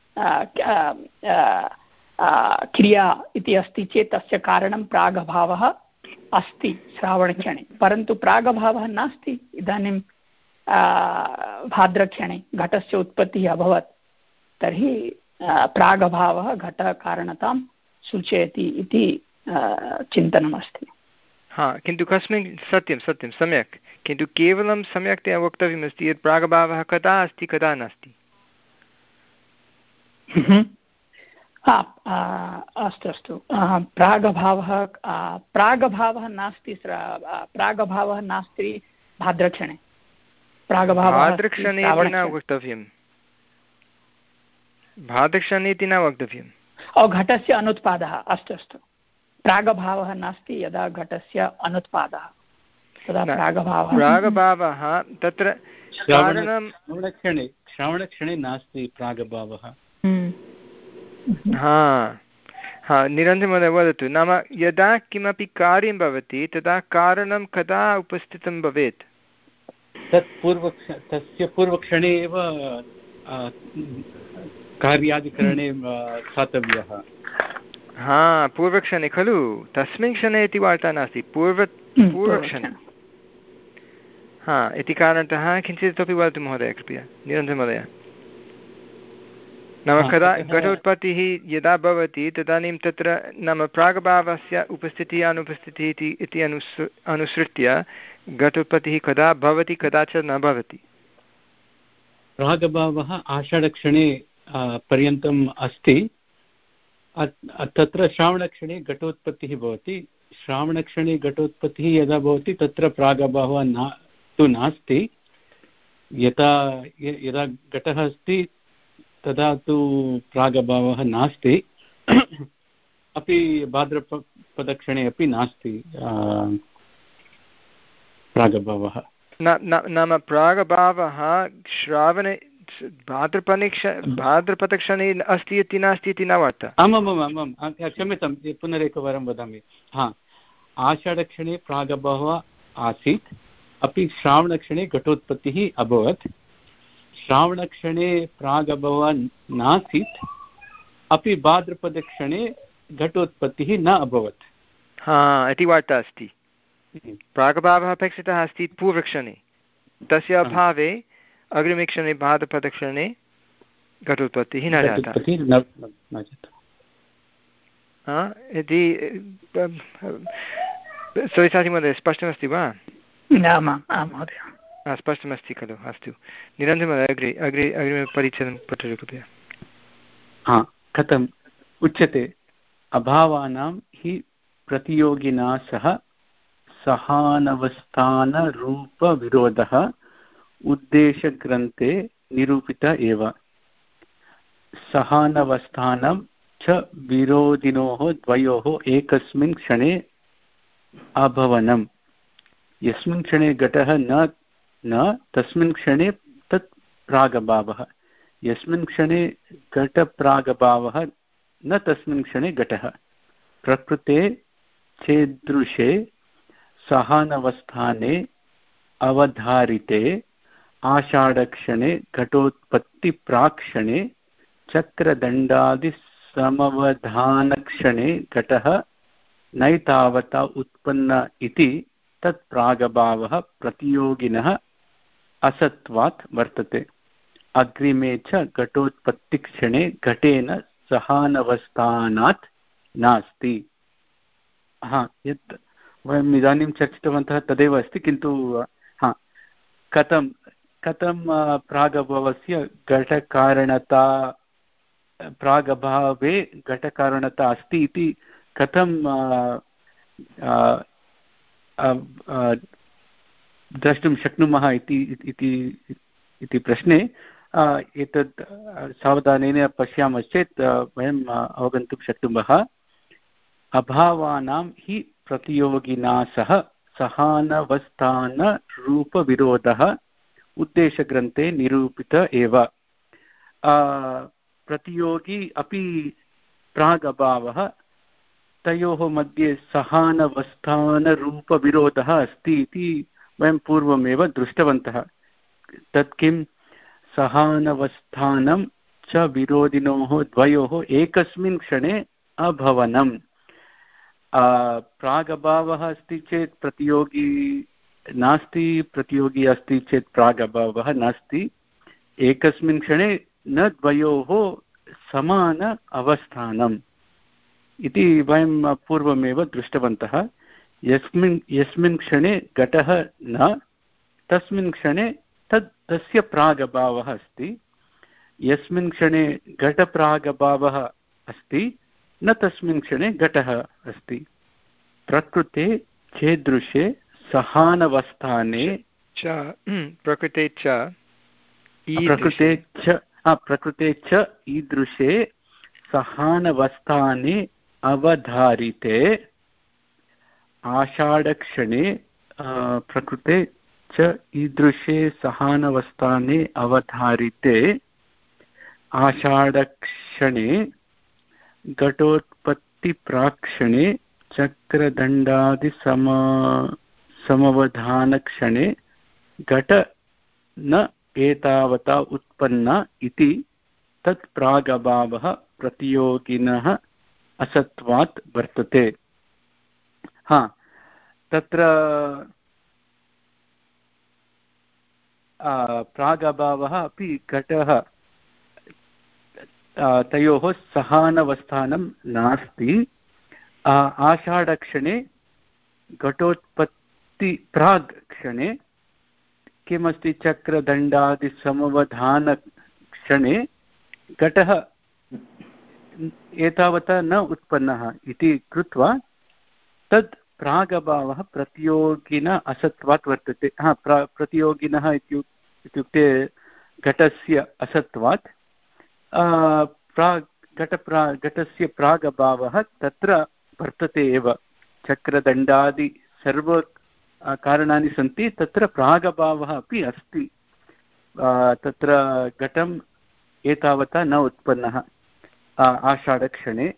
क्रिया इति अस्ति चेत् तस्य कारणं प्रागभावः अस्ति श्रावणक्षणे परन्तु प्रागभावः नास्ति इदानीं भाद्रक्षणे घटस्य उत्पत्तिः अभवत् तर्हि प्रागभावः घटकारणतां सूचयति इति चिन्तनमस्ति हा किन्तु कस्मिन् सत्यं सत्यं सम्यक् किन्तु केवलं सम्यक्तया वक्तव्यमस्ति यत् प्रागभावः कदा अस्ति कदा नास्ति अस्तु अस्तु प्रागभावः प्रागभावः नास्ति प्रागभावः नास्ति भाद्रक्षणे प्रागभावः भाद्रक्षणे इति न वक्तव्यं भाद्रक्षणे इति न वक्तव्यम् ओ घटस्य अनुत्पादः अस्तु अस्तु प्रागभावः नास्ति यदा घटस्य अनुत्पादः तदा प्रागभावः प्रागभावः तत्र कारणं श्रावणक्षणे श्रावणक्षणे नास्ति प्रागभावः हा हा निरञ्जनमहोदय वदतु नाम यदा किमपि कार्यं भवति तदा कारणं कदा उपस्थितं भवेत् तत् पूर्वक्ष तस्य पूर्वक्षणे एव कार्यादिकरणे स्थातव्यः हा पूर्वक्षणे खलु तस्मिन् क्षणे इति वार्ता नास्ति पूर्व पूर्वक्षणे हा इति कारणतः किञ्चित् इतोपि वदतु महोदय कृपया निरञ्जनमहोदय नाम कदा घटोत्पत्तिः यदा भवति तदानीं तत्र नाम प्रागभावस्य उपस्थितिः अनुपस्थितिः इति इति अनुसृ अनुसृत्य घटोत्पत्तिः कदा भवति कदा च न भवति प्रागभावः आषाढक्षणे पर्यन्तम् अस्ति तत्र श्रावणक्षणे घटोत्पत्तिः भवति श्रावणक्षणे घटोत्पत्तिः यदा भवति तत्र प्रागभावः न तु नास्ति यथा यदा घटः अस्ति तदा तु प्रागभावः नास्ति अपि भाद्रपदक्षणे अपि नास्ति प्रागभावः नाम प्रागभावः श्रावणे भाद्रपदक्ष भाद्रपदक्षणे अस्ति इति नास्ति इति न वार्ता आमामाम् आम् क्षम्यतां पुनरेकवारं वदामि हा आषाढक्षणे प्रागभावः आसीत् अपि श्रावणक्षणे घटोत्पत्तिः अभवत् श्रावणक्षणे प्रागभावः नासीत् अपि भाद्रपदक्षणे घटोत्पत्तिः न अभवत् हा इति वार्ता अस्ति प्रागभावः अपेक्षितः अस्ति पूर्वक्षणे तस्य अभावे अग्रिमे क्षणे बाधपदक्षणे घटोत्पत्तिः न जाता इति सवितासी महोदय स्पष्टमस्ति वा? स्पष्टमस्ति खलु? अस्तु, निरञ्जनमहोदय अग्रे अग्रे अग्रिमे परिच्छेदं पठतु कृपया। हा, कथम् उच्यते? अभावानां हि प्रतियोगिना सह सहानवस्थानरूपविरोधः उद्देशग्रन्थे निरूपित एव। सहानवस्थानं च विरोधिनोः द्वयोः एकस्मिन् क्षणे अभवनम्। यस्मिन् क्षणे घटः न न तस्मिन् क्षणे तत् प्रागभावः, यस्मिन् क्षणे घटप्रागभावः न तस्मिन् क्षणे घटः। प्रकृते चेदृशे सहानवस्थाने अवधारिते आषाढक्षणे घटोत्पत्तिप्राक्षणे चक्रदण्डादिसमवधानक्षणे घटः नैतावता उत्पन्न इति तत् प्रागभावः प्रतियोगिनः असत्वात् वर्तते। अग्रिमे च घटोत्पत्तिक्षणे घटेन सहानवस्थानात् नास्ति। हा, यत् वयम् इदानीं चर्चितवन्तः तदेव अस्ति, किन्तु हा, कथं कथं प्रागभावस्य घटकारणता प्रागभावे घटकारणता अस्ति इति कथं द्रष्टुं शक्नुमः इति प्रश्ने एतत् सावधानेन पश्यामश्चेत् वयम् अवगन्तुं शक्नुमः। अभावानां हि प्रतियोगिना सह सहानवस्थानरूपविरोधः उद्देशग्रन्थे निरूपित एव। प्रतियोगी अपि प्रागभावः, तयोः मध्ये सहानवस्थानरूपविरोधः अस्ति इति वयं पूर्वमेव दृष्टवन्तः। तत् किं? सहानवस्थानं च विरोधिनोः द्वयोः एकस्मिन् क्षणे अभवनम्। प्रागभावः अस्ति चेत् प्रतियोगी नास्ति, प्रतियोगी अस्ति चेत् प्रागभावः नास्ति। एकस्मिन् क्षणे न द्वयोः समान अवस्थानम् इति वयं पूर्वमेव दृष्टवन्तः। यस्मिन् यस्मिन् क्षणे घटः न तस्मिन् क्षणे तत् तस्य प्रागभावः अस्ति। यस्मिन् क्षणे घटप्रागभावः अस्ति न तस्मिन् क्षणे घटः अस्ति। प्रकृते चेदृशे सहानवस्थाने च प्रकृते च प्रकृते च प्रकृते च ईदृशे सहानवस्थाने अवधारिते आषाढक्षणे प्रकृते च ईदृशे सहानवस्थाने अवधारिते आषाढक्षणे घटोत्पत्तिप्राक्षणे चक्रदण्डादिसम समवधानक्षणे घट न एतावता उत्पन्न इति तत् प्रागभावः प्रतियोगिनः असत्वात् वर्तते। हा, तत्र प्रागभावः अपि घटः तयोः सहानवस्थानं नास्ति। आषाढक्षणे घटोत्पत्ति प्राग् क्षणे किमस्ति? चक्रदण्डादिसमवधानक्षणे घटः एतावता न उत्पन्नः इति कृत्वा तद् प्रागभावः प्रतियोगिन असत्वात् वर्तते। हा, प्र प्रतियोगिनः इत्युक्ते घटस्य असत्वात् प्राग् घटप्रा घटस्य प्रागभावः तत्र वर्तते एव। चक्रदण्डादि सर्व कारणानि सन्ति, तत्र प्रागभावः अपि अस्ति। तत्र घटम् एतावता न उत्पन्नः आषाढक्षणे।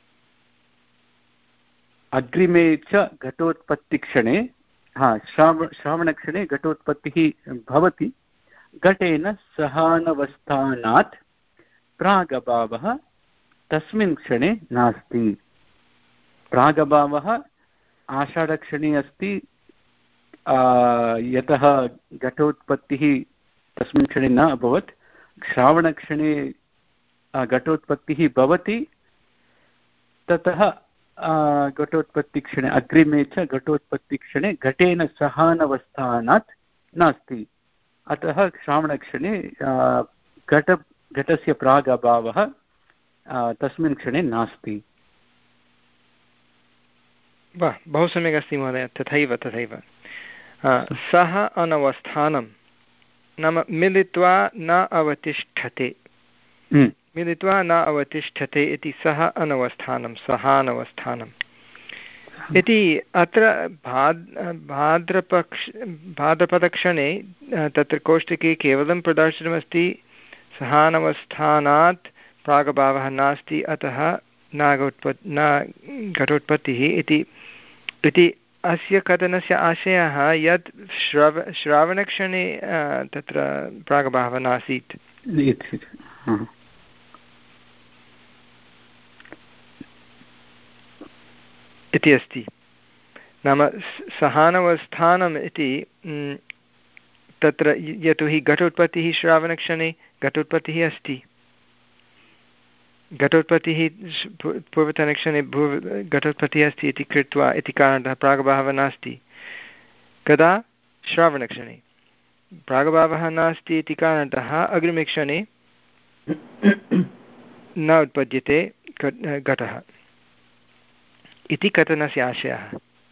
अग्रिमे च घटोत्पत्तिक्षणे, हा श्राव श्रावणक्षणे घटोत्पत्तिः भवति। घटेन सहानवस्थानात् प्रागभावः तस्मिन् क्षणे नास्ति। प्रागभावः आषाढक्षणे अस्ति, यतः घटोत्पत्तिः तस्मिन् क्षणे न अभवत्, श्रावणक्षणे घटोत्पत्तिः भवति, ततः घटोत्पत्तिक्षणे अग्रिमे च घटोत्पत्तिक्षणे घटेन सहानवस्थानात् नास्ति। अतः श्रावणक्षणे घट घटस्य प्राग् अभावः तस्मिन् क्षणे नास्ति। वाह, बहु सम्यक् अस्ति महोदय। तथैव तथैव सः अनवस्थानं नाम मिलित्वा न अवतिष्ठते, मिलित्वा न अवतिष्ठते इति सः अनवस्थानं, सहानवस्थानम् इति अत्र भाद् भाद्रपक्ष भाद्रपदक्षणे तत्र कोष्टके केवलं प्रदर्शितमस्ति सहानवस्थानात् प्रागभावः नास्ति, अतः नागोत्पत् न घटोत्पत्तिः इति इति अस्य कथनस्य आशयः यत् श्रव श्रावणक्षणे तत्र प्रागभावः नासीत् इति अस्ति। नाम सहानवस्थानम् इति तत्र यतोहि घटोत्पत्तिः श्रावणक्षणे घटोत्पत्तिः अस्ति, घटोत्पत्तिः पूर्वतनक्षणे भू घटोत्पत्तिः अस्ति इति कृत्वा इति कारणतः प्रागभावः नास्ति। कदा? श्रावणक्षणे। प्रागभावः नास्ति इति कारणतः अग्रिमे क्षणे न उत्पद्यते घटः इति कथनस्य आशयः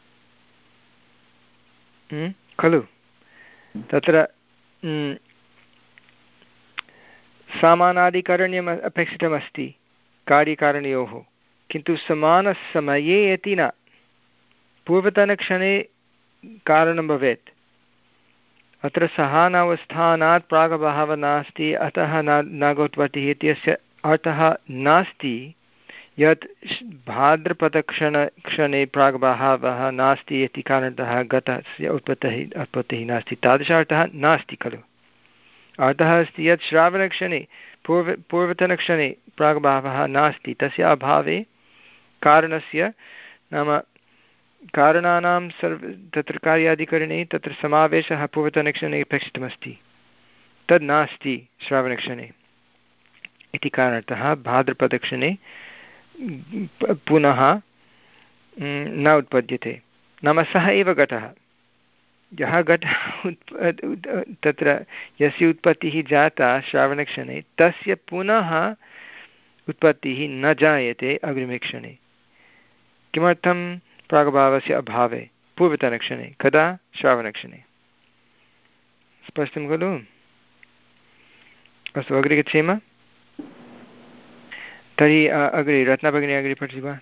खलु। तत्र सामानादिकरण्यम् अपेक्षितमस्ति कार्यकारणयोः, किन्तु समानसमये इति न। पूर्वतनक्षणे कारणं भवेत्, अत्र सहानावस्थानात् प्रागभावः नास्ति, अतः न नागोत्पत्तिः इत्यस्य अर्थः नास्ति यत् भाद्रपदक्षण क्षणे प्रागभावः नास्ति इति कारणतः घटस्य उत्पत्तिः उत्पत्तिः नास्ति, तादृशार्थः नास्ति खलु। अर्थः अस्ति यत् श्रावणक्षणे पूर्व पूर्वतनक्षणे प्रागभावः नास्ति, तस्य अभावे कारणस्य नाम कारणानां सर्व तत्र कार्यादिकरणे तत्र समावेशः पूर्वतनक्षणे अपेक्षितमस्ति, तद् नास्ति श्रावणक्षणे इति कारणतः भाद्रपदक्षणे पुनः न उत्पद्यते। नाम सः एव घटः, यः घटः तत्र यस्य उत्पत्तिः जाता श्रावणक्षणे तस्य पुनः उत्पत्तिः न जायते अग्रिमे क्षणे। किमर्थं? प्रागभावस्य अभावे पूर्वतनक्षणे। कदा? श्रावणक्षणे। स्पष्टं खलु? अस्तु, अग्रे गच्छेम। तर्हि अग्रे रत्नभगिनी अग्रे पठति वा?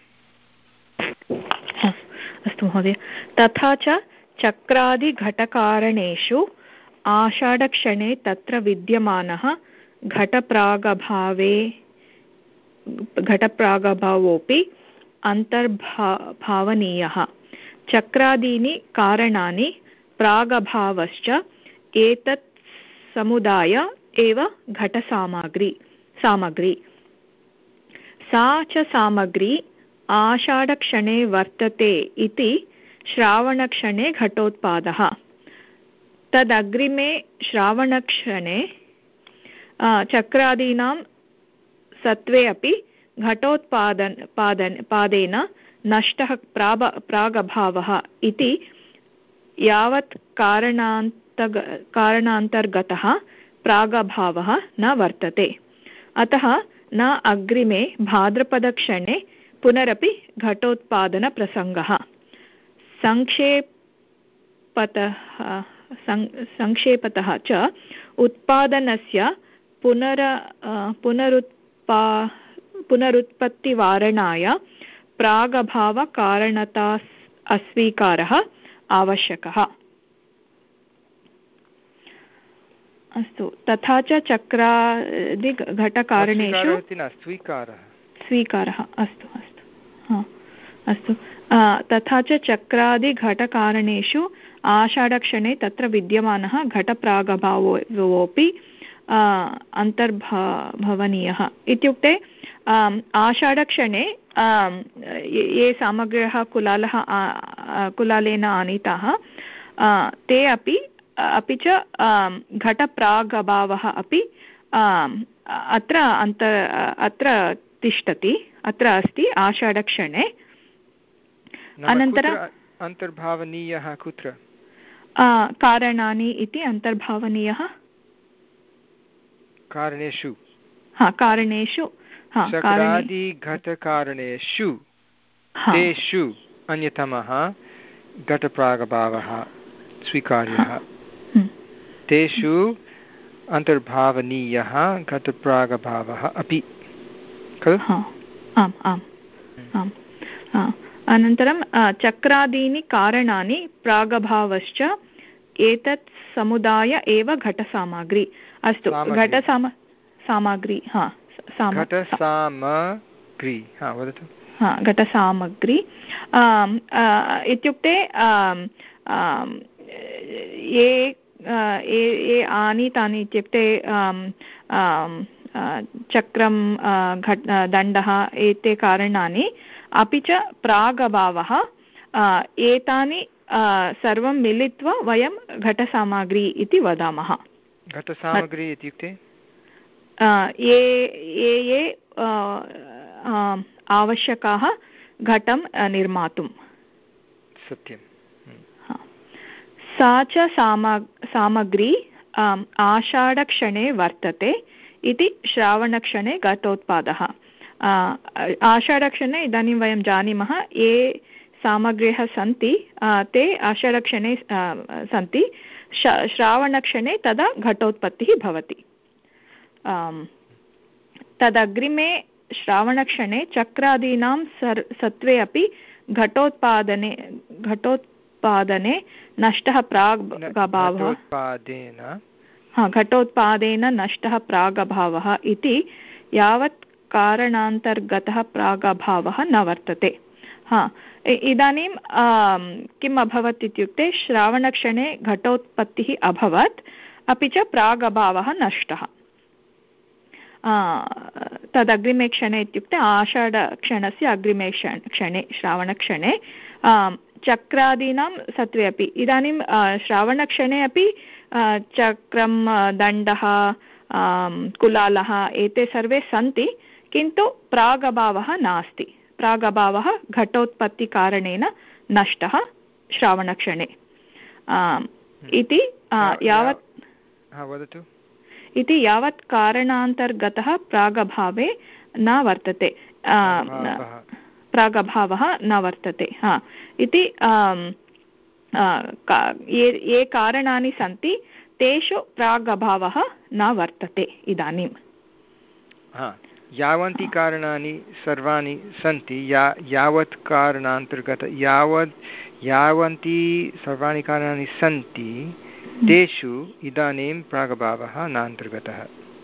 अस्तु महोदय। तथा च चक्रादिघटकारणेषु आषाढक्षणे तत्र विद्यमानः घटप्रागभावे घटप्रागभावोऽपि अन्तर्भा भावनीयः। चक्रादीनि कारणानि प्रागभावश्च एतत् समुदाय एव घटसामग्री सामग्री। सा च सामग्री आषाढक्षणे वर्तते इति श्रावणक्षणे घटोत्पादः। तदग्रिमे श्रावणक्षणे चक्रादीनां सत्त्वे अपि घटोत्पादन पादन पादेन नष्टः प्राग प्रागभावः इति यावत् कारणान्तग कारणान्तर्गतः प्रागभावः न वर्तते। अतः न अग्रिमे भाद्रपदक्षणे पुनरपि घटोत्पादनप्रसङ्गः। संक्षेपतः संक्षेपतः च उत्पादनस्य पुनर पुनरुत्पा पुनरुत्पत्तिवारणाय प्रागभावकारणता अस्वीकारः आवश्यकः। अस्तु, तथा च चक्रादि घटकारणेषु स्वीकारः स्वीकारः अस्तु अस्तु हा अस्तु तथा च चक्रादिघटकारणेषु आषाढक्षणे तत्र विद्यमानः घटप्रागभावोऽपि अन्तर्भवनीयः। इत्युक्ते आषाढक्षणे ये सामग्र्यः कुलालः कुलालेन आनीताः ते अपि अपि च घटप्रागभावः अपि अत्र अन्त अत्र तिष्ठति, अत्र अस्ति आषाढक्षणे। अनन्तरम् अन्तर्भावनीयः कुत्र? कारणानि इति अन्तर्भावनीयः कारणेषु। हा कारणेषु शक्रादिघटकारणेषु तेषु अन्यतमः घटप्रागभावः स्वीकार्यः। तेषु अन्तर्भावनीयः घटप्रागभावः अपि खलु? आम् आम् आम्। अनन्तरं चक्रादीनि कारणानि प्रागभावश्च एतत् समुदाय एव घटसामग्री। अस्तु, घटसाम सामग्री हा घटसामग्री हा वदतु। हा घटसामग्री इत्युक्ते ये ये आनीतानि इत्युक्ते चक्रं घट दण्डः एते कारणानि अपि च प्रागभावः एतानि सर्वं मिलित्वा वयं घटसामग्री इति वदामः। घटसामग्री इत्युक्ते ये ये ये आवश्यकाः घटं निर्मातुं। सत्यं। सा च सामा सामग्री आषाढक्षणे वर्तते इति श्रावणक्षणे घटोत्पादः। आषाढक्षणे इदानीं वयं जानीमः ये सामग्र्यः सन्ति ते आषाढक्षणे सन्ति, श्रावणक्षणे तदा घटोत्पत्तिः भवति। तदग्रिमे श्रावणक्षणे चक्रादीनां सर् सत्त्वे अपि घटोत्पादने घटोत्पादने नष्टः प्रागभावः हा घटोत्पादेन नष्टः प्रागभावः इति यावत् कारणान्तर्गतः प्रागभावः न वर्तते। हा इदानीं किम् अभवत् इत्युक्ते श्रावणक्षणे घटोत्पत्तिः अभवत्, अपि च प्रागभावः नष्टः। तदग्रिमे क्षणे इत्युक्ते आषाढक्षणस्य अग्रिमे क्षणे श्रावणक्षणे चक्रादीनां सत्त्वे अपि इदानीं श्रावणक्षणे अपि चक्रं दण्डः कुलालः एते सर्वे सन्ति, किन्तु प्रागभावः नास्ति। प्रागभावः घटोत्पत्तिकारणेन नष्टः श्रावणक्षणे इति यावत् वदतु इति यावत् कारणान्तर्गतः प्रागभावे न वर्तते प्रागभावः न वर्तते हा इति ये ये कारणानि सन्ति तेषु प्रागभावः न वर्तते इदानीं। यावन्ति कारणानि सर्वाणि सन्ति या यावत् कारणान्तर्गत यावत् यावन्ति सर्वाणि कारणानि सन्ति तेषु इदानीं प्रागभावः नान्तर्गतः।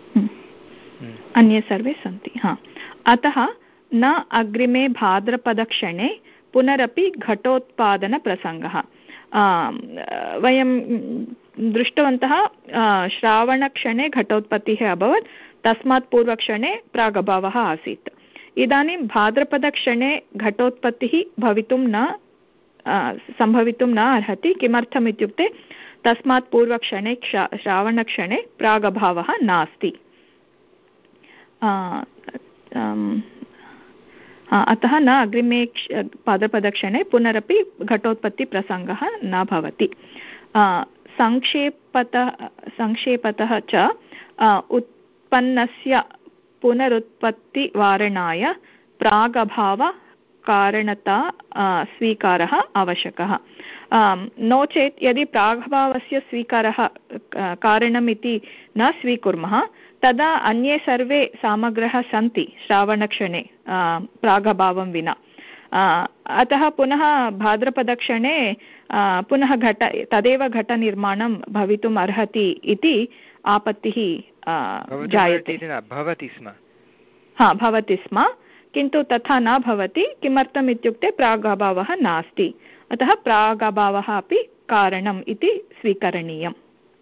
अन्ये सर्वे सन्ति हा अतः न अग्रिमे भाद्रपदक्षणे पुनरपि घटोत्पादनप्रसङ्गः। वयं दृष्टवन्तः श्रावणक्षणे घटोत्पत्तिः अभवत्, तस्मात् पूर्वक्षणे प्रागभावः आसीत्। इदानीं भाद्रपदक्षणे घटोत्पत्तिः भवितुं न सम्भवितुं न अर्हति। किमर्थम् इत्युक्ते तस्मात् पूर्वक्षणे श्रावणक्षणे प्रागभावः नास्ति। अतः न अग्रिमे भाद्रपदक्षणे पुनरपि घटोत्पत्तिप्रसङ्गः न भवति। संक्षेपतः संक्षेपतः च उत्पन्नस्य पुनरुत्पत्तिवारणाय प्रागभावकारणता स्वीकारः आवश्यकः। नो चेत् यदि प्रागभावस्य स्वीकारः कारणम् इति न स्वीकुर्मः तदा अन्ये सर्वे सामग्र्यः सन्ति श्रावणक्षणे प्रागभावं विना। अतः पुनः भाद्रपदक्षणे पुनः घट तदेव घटनिर्माणं भवितुम् अर्हति इति आपत्तिः जायते। भवति स्म हा भवति स्म, किन्तु तथा न भवति। किमर्थम् इत्युक्ते प्रागभावः नास्ति, अतः प्रागभावः अपि कारणम् इति स्वीकरणीयम्।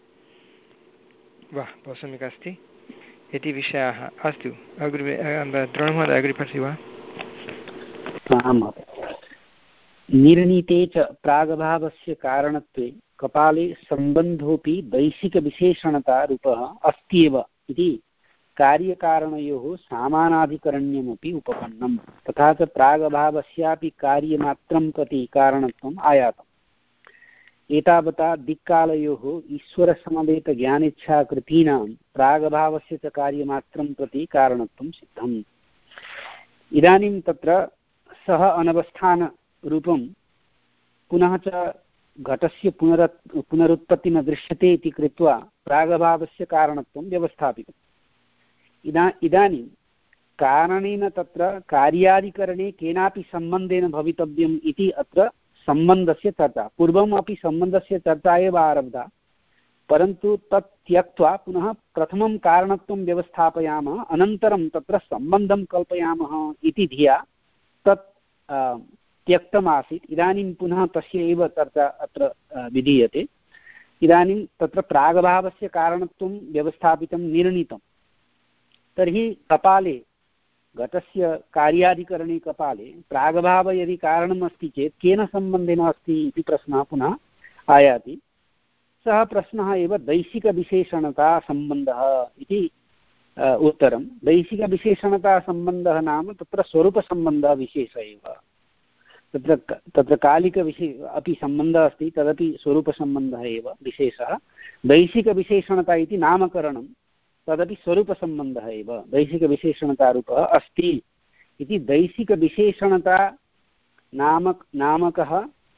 वाह, बहु सम्यक् अस्ति इति विषयः। अस्तु, अग्रे द्रोणमहोदय अग्रे पठति वा? निर्णीते च प्रागभावस्य कारणत्वे कपाले सम्बन्धोऽपि दैशिकविशेषणतारूपः अस्त्येव इति कार्यकारणयोः सामानाधिकरण्यमपि उपपन्नम्। तथा च प्रागभावस्यापि कार्यमात्रं प्रति कारणत्वम् आयातम्। एतावता दिक्कालयोः ईश्वरसमवेतज्ञानेच्छाकृतीनां प्रागभावस्य च कार्यमात्रं प्रति कारणत्वं सिद्धम्। इदानीं तत्र सः अनवस्थानरूपं पुनः च घटस्य पुनर पुनरुत्पत्ति न दृश्यते इति कृत्वा प्रागभावस्य कारणत्वं व्यवस्थापितम्। इदा इदानीं कारणेन तत्र कार्यादिकरणे केनापि सम्बन्धेन भवितव्यम् इति अत्र सम्बन्धस्य चर्चा। पूर्वम् अपि सम्बन्धस्य चर्चा एव आरब्धा, परन्तु तत् त्यक्त्वा पुनः प्रथमं कारणत्वं व्यवस्थापयामः, अनन्तरं तत्र सम्बन्धं कल्पयामः इति धिया तत् त्यक्तमासीत्। इदानीं पुनः तस्य एव चर्चा अत्र विधीयते। इदानीं तत्र प्रागभावस्य कारणत्वं व्यवस्थापितं निर्णीतं। तर्हि कपाले घटस्य कार्याधिकरणे कपाले प्रागभाव यदि कारणम् अस्ति चेत् केन सम्बन्धेन अस्ति इति प्रश्नः पुनः आयाति। सः प्रश्नः एव दैशिकविशेषणतासम्बन्धः इति उत्तरं। दैशिकविशेषणतासम्बन्धः नाम तत्र स्वरूपसम्बन्धः विशेषः एव। तत्र तत्र कालिकविशे अपि सम्बन्धः अस्ति, तदपि स्वरूपसम्बन्धः एव विशेषः। दैशिकविशेषणता इति नामकरणं, तदपि स्वरूपसम्बन्धः एव, दैशिकविशेषणतारूपः अस्ति इति। दैशिकविशेषणता नामक नामकः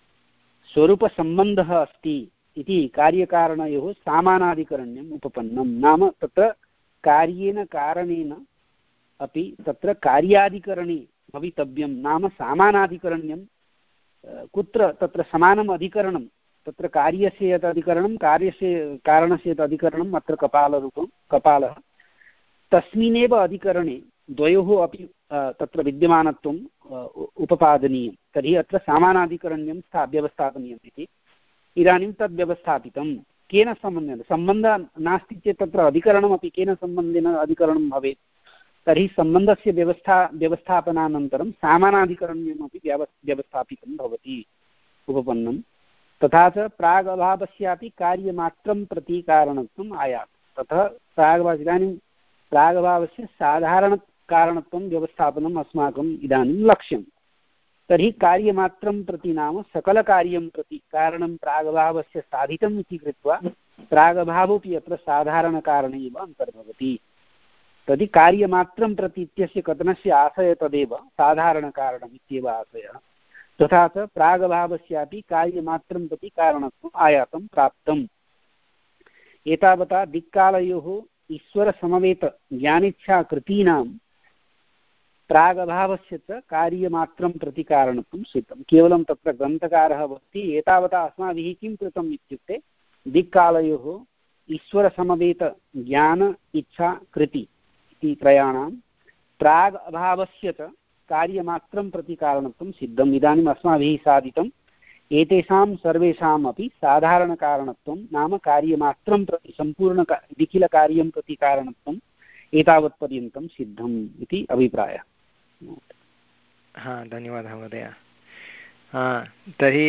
स्वरूपसम्बन्धः अस्ति इति कार्यकारणयोः सामानाधिकरण्यम् उपपन्नं। नाम तत्र कार्येन कारणेन अपि तत्र कार्याधिकरणे भवितव्यं, नाम सामानाधिकरण्यं। कुत्र तत्र समानम् अधिकरणं, तत्र कार्यस्य यत् अधिकरणं, कार्यस्य कारणस्य यत् अधिकरणम् अत्र कपालरूपं कपालः, तस्मिन्नेव अधिकरणे द्वयोः अपि तत्र विद्यमानत्वम् उपपादनीयं। तर्हि अत्र सामानाधिकरण्यं स्था व्यवस्थापनीयम् इति। इदानीं तद् व्यवस्थापितं। केन सम्बन्धेन? सम्बन्धः नास्ति चेत् तत्र अधिकरणमपि केन सम्बन्धेन अधिकरणं भवेत्? तर्हि सम्बन्धस्य व्यवस्था व्यवस्थापनानन्तरं सामानाधिकरण्यमपि व्यव व्यवस्थापितं भवति, उपपन्नं। तथा च प्रागभावस्यापि कार्यमात्रं प्रति कारणत्वम् आयाति। ततः प्रागभाव इदानीं प्रागभावस्य साधारणकारणत्वं व्यवस्थापनम् अस्माकम् इदानीं लक्ष्यं। तर्हि कार्यमात्रं प्रति नाम सकलकार्यं प्रति कारणं प्रागभावस्य साधितम् इति कृत्वा प्रागभावोऽपि अत्र साधारणकारणे एव अन्तर्भवति। तर्हि कार्यमात्रं प्रति इत्यस्य कथनस्य आशयः तदेव, साधारणकारणम् इत्येव आशयः। तथा च प्रागभावस्यापि कार्यमात्रं प्रति कारणत्वम् आयातं प्राप्तम्। एतावता दिक्कालयोः ईश्वरसमवेतज्ञानेच्छाकृतीनां प्रागभावस्य च कार्यमात्रं प्रति कारणत्वं सिद्धं। केवलं तत्र ग्रन्थकारः वदति एतावता अस्माभिः किं कृतम् इत्युक्ते दिक्कालयोः ईश्वरसमवेतज्ञान इच्छा कृति इति त्रयाणां प्राग् अभावस्य च कार्यमात्रं प्रति कारणत्वं सिद्धम्। इदानीम् अस्माभिः साधितम् एतेषां सर्वेषाम् अपि साधारणकारणत्वं नाम कार्यमात्रं प्रति सम्पूर्ण निखिलकार्यं प्रति कारणत्वम् एतावत्पर्यन्तं सिद्धम् इति अभिप्रायः। हा, धन्यवादः महोदय। तर्हि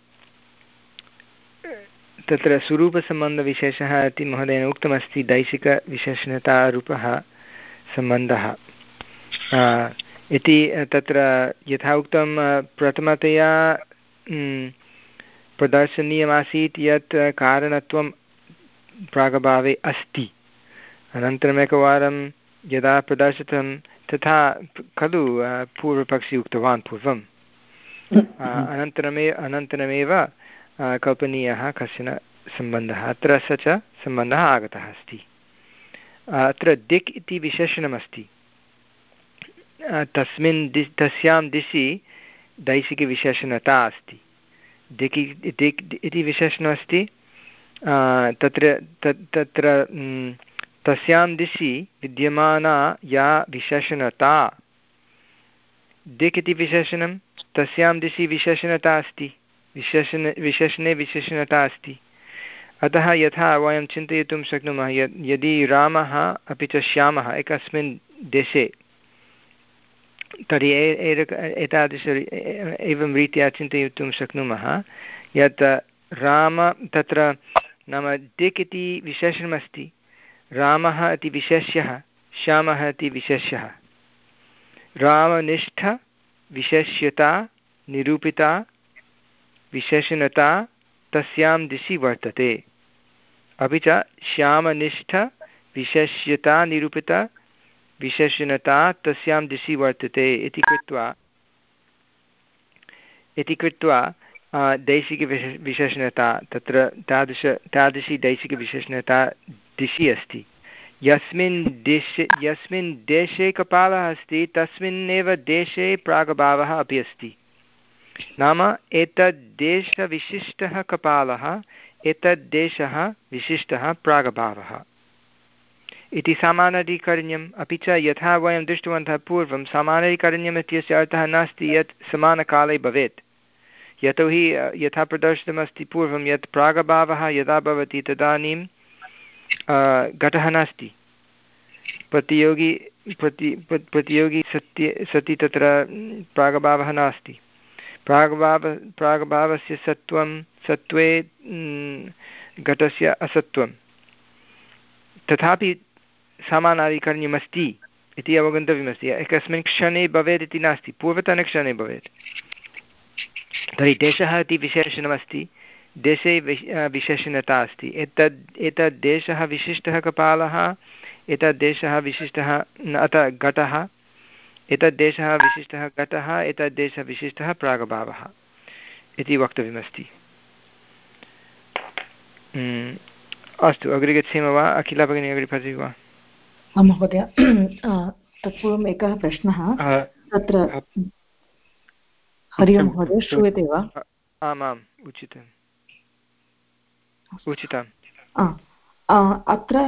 तत्र स्वरूपसम्बन्धविशेषः इति महोदयेन उक्तमस्ति, दैशिकविशेषणतारूपः सम्बन्धः इति। तत्र यथा उक्तं प्रथमतया प्रदर्शनीयमासीत् यत् कारणत्वं प्रागभावे अस्ति। अनन्तरम् एकवारं यदा प्रदर्शितं तथा खलु पूर्वपक्षी उक्तवान् पूर्वम्, अनन्तरमेव अनन्तरमेव कल्पनीयः कश्चन सम्बन्धः। अत्र स च सम्बन्धः आगतः अस्ति। अत्र दिक् इति विशेषणमस्ति। तस्मिन् दि तस्यां दिशि दैशिकविशेषणता अस्ति। दिक् दिक् इति विशेषणमस्ति। तत्र तत्र तस्यां दिशि विद्यमाना या विशेषणता, दिक् इति विशेषणं, तस्यां दिशि विशेषणता अस्ति, विशेषण विशेषणे विशेषणता अस्ति। अतः यथा वयं चिन्तयितुं शक्नुमः यत् यदि रामः अपि च श्यामः एकस्मिन् देशे तर्हि एतादृश एवं रीत्या चिन्तयितुं शक्नुमः यत् राम तत्र नाम दिक् इति विशेषणमस्ति, रामः इति विशेष्यः, श्यामः इति विशेष्यः। रामनिष्ठ विशेष्यता निरूपिता विशेषणता तस्यां दिशि वर्तते, अपि च श्यामनिष्ठ विशेष्यता निरूपिता विशेषणता तस्यां दिशि वर्तते इति कृत्वा इति कृत्वा दैशिकविशेष विशेषणता तत्र तादृश तादृशी दैशिकविशेषणता दिशि अस्ति। यस्मिन् देशे यस्मिन् देशे कपालः अस्ति तस्मिन्नेव देशे प्रागभावः अपि अस्ति। नाम एतद् देशविशिष्टः कपालः, एतद् देशः विशिष्टः प्रागभावः इति सामानाधिकरण्यम्। अपि च यथा वयं दृष्टवन्तः पूर्वं, सामानाधिकरण्यम् इत्यस्य अर्थः नास्ति यत् समानकाले भवेत्, यतोहि यथा प्रदर्शितमस्ति पूर्वं यत् प्रागभावः यदा भवति तदानीं घटः नास्ति, प्रतियोगी प्रति प्रतियोगी सत्य सति तत्र प्रागभावः नास्ति। प्रागभाव प्रागभावस्य सत्वं सत्वे घटस्य असत्वं, तथापि समानाधिकरण्यमस्ति इति अवगन्तव्यमस्ति। एकस्मिन् क्षणे भवेत् इति नास्ति, पूर्वतनक्षणे भवेत्। तर्हि देशः इति विशेषणमस्ति, देशे विशेषणता अस्ति। एतद् एतद् देशः विशिष्टः कपालः, एतद् देशः विशिष्टः अतः घटः, एतद् देशः विशिष्टः घटः, एतद् देशः विशिष्टः प्रागभावः इति वक्तव्यमस्ति। अस्तु, अग्रे गच्छेम वा? अखिला भगिनी अग्रे पठति वा? महोदय, तत्पूर्वम् एकः प्रश्नः तत्र। हरि ओं महोदय, श्रूयते वा? आम् आम्, उचितम् उचितम्। अत्र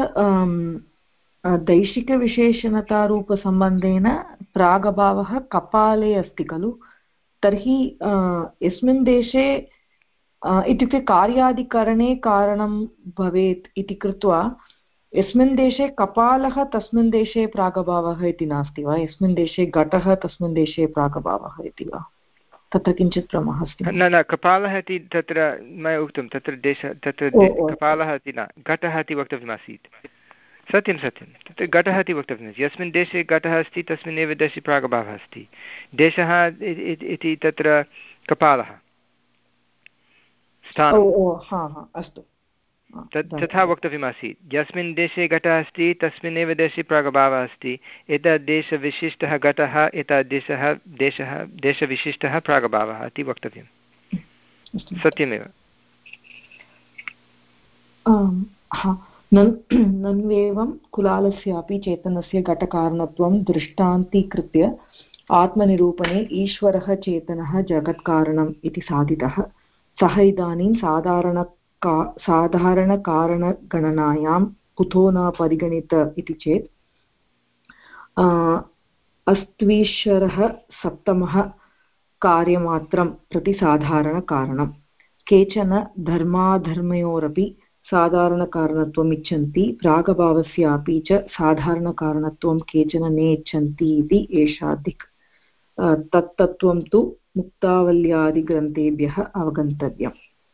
दैशिकविशेषणतारूपसम्बन्धेन प्रागभावः कपाले अस्ति खलु, तर्हि यस्मिन् देशे इत्युक्ते कार्यादिकरणे कारणं भवेत् इति कृत्वा यस्मिन् देशे कपालः तस्मिन् देशे प्रागभावः इति नास्ति वा? यस्मिन् देशे घटः तस्मिन् देशे प्रागभावः इति वा? तत्र किञ्चित् भ्रमः अस्ति। न न कपालः इति तत्र मया उक्तं, तत्र देश तत्र कपालः इति न, घटः इति वक्तव्यमासीत्। सत्यं सत्यं, तत्र घटः इति वक्तव्यमस्ति। यस्मिन् देशे घटः अस्ति तस्मिन्नेव देशे प्रागभावः अस्ति। देशः इति तत्र कपालः स्थानम्, अस्तु, तथा वक्तव्यमासीत्। यस्मिन् देशे घटः अस्ति तस्मिन्नेव देशे प्रागभावः अस्ति। एतद् देशविशिष्टः घटः, एतद् देशः देशः देशविशिष्टः प्रागभावः इति वक्तव्यं। सत्यमेव। नन्वेवं कुलालस्यापि चेतनस्य घटकारणत्वं दृष्टान्तीकृत्य आत्मनिरूपणे ईश्वरः चेतनः जगत्कारणम् इति साधितः। सः इदानीं साधारण का साधारणकारणगणनायां कुतो न परिगणित इति चेत् अस्त्वीश्वरः सप्तमः कार्यमात्रं प्रति साधारणकारणं। केचन धर्माधर्मयोरपि साधारणकारणत्वम् इच्छन्ति, प्रागभावस्यापि च साधारणकारणत्वं केचन नेच्छन्ति इति एषा दिक्। तत्तत्त्वं तु मुक्तावल्यादिग्रन्थेभ्यः अवगन्तव्यम्।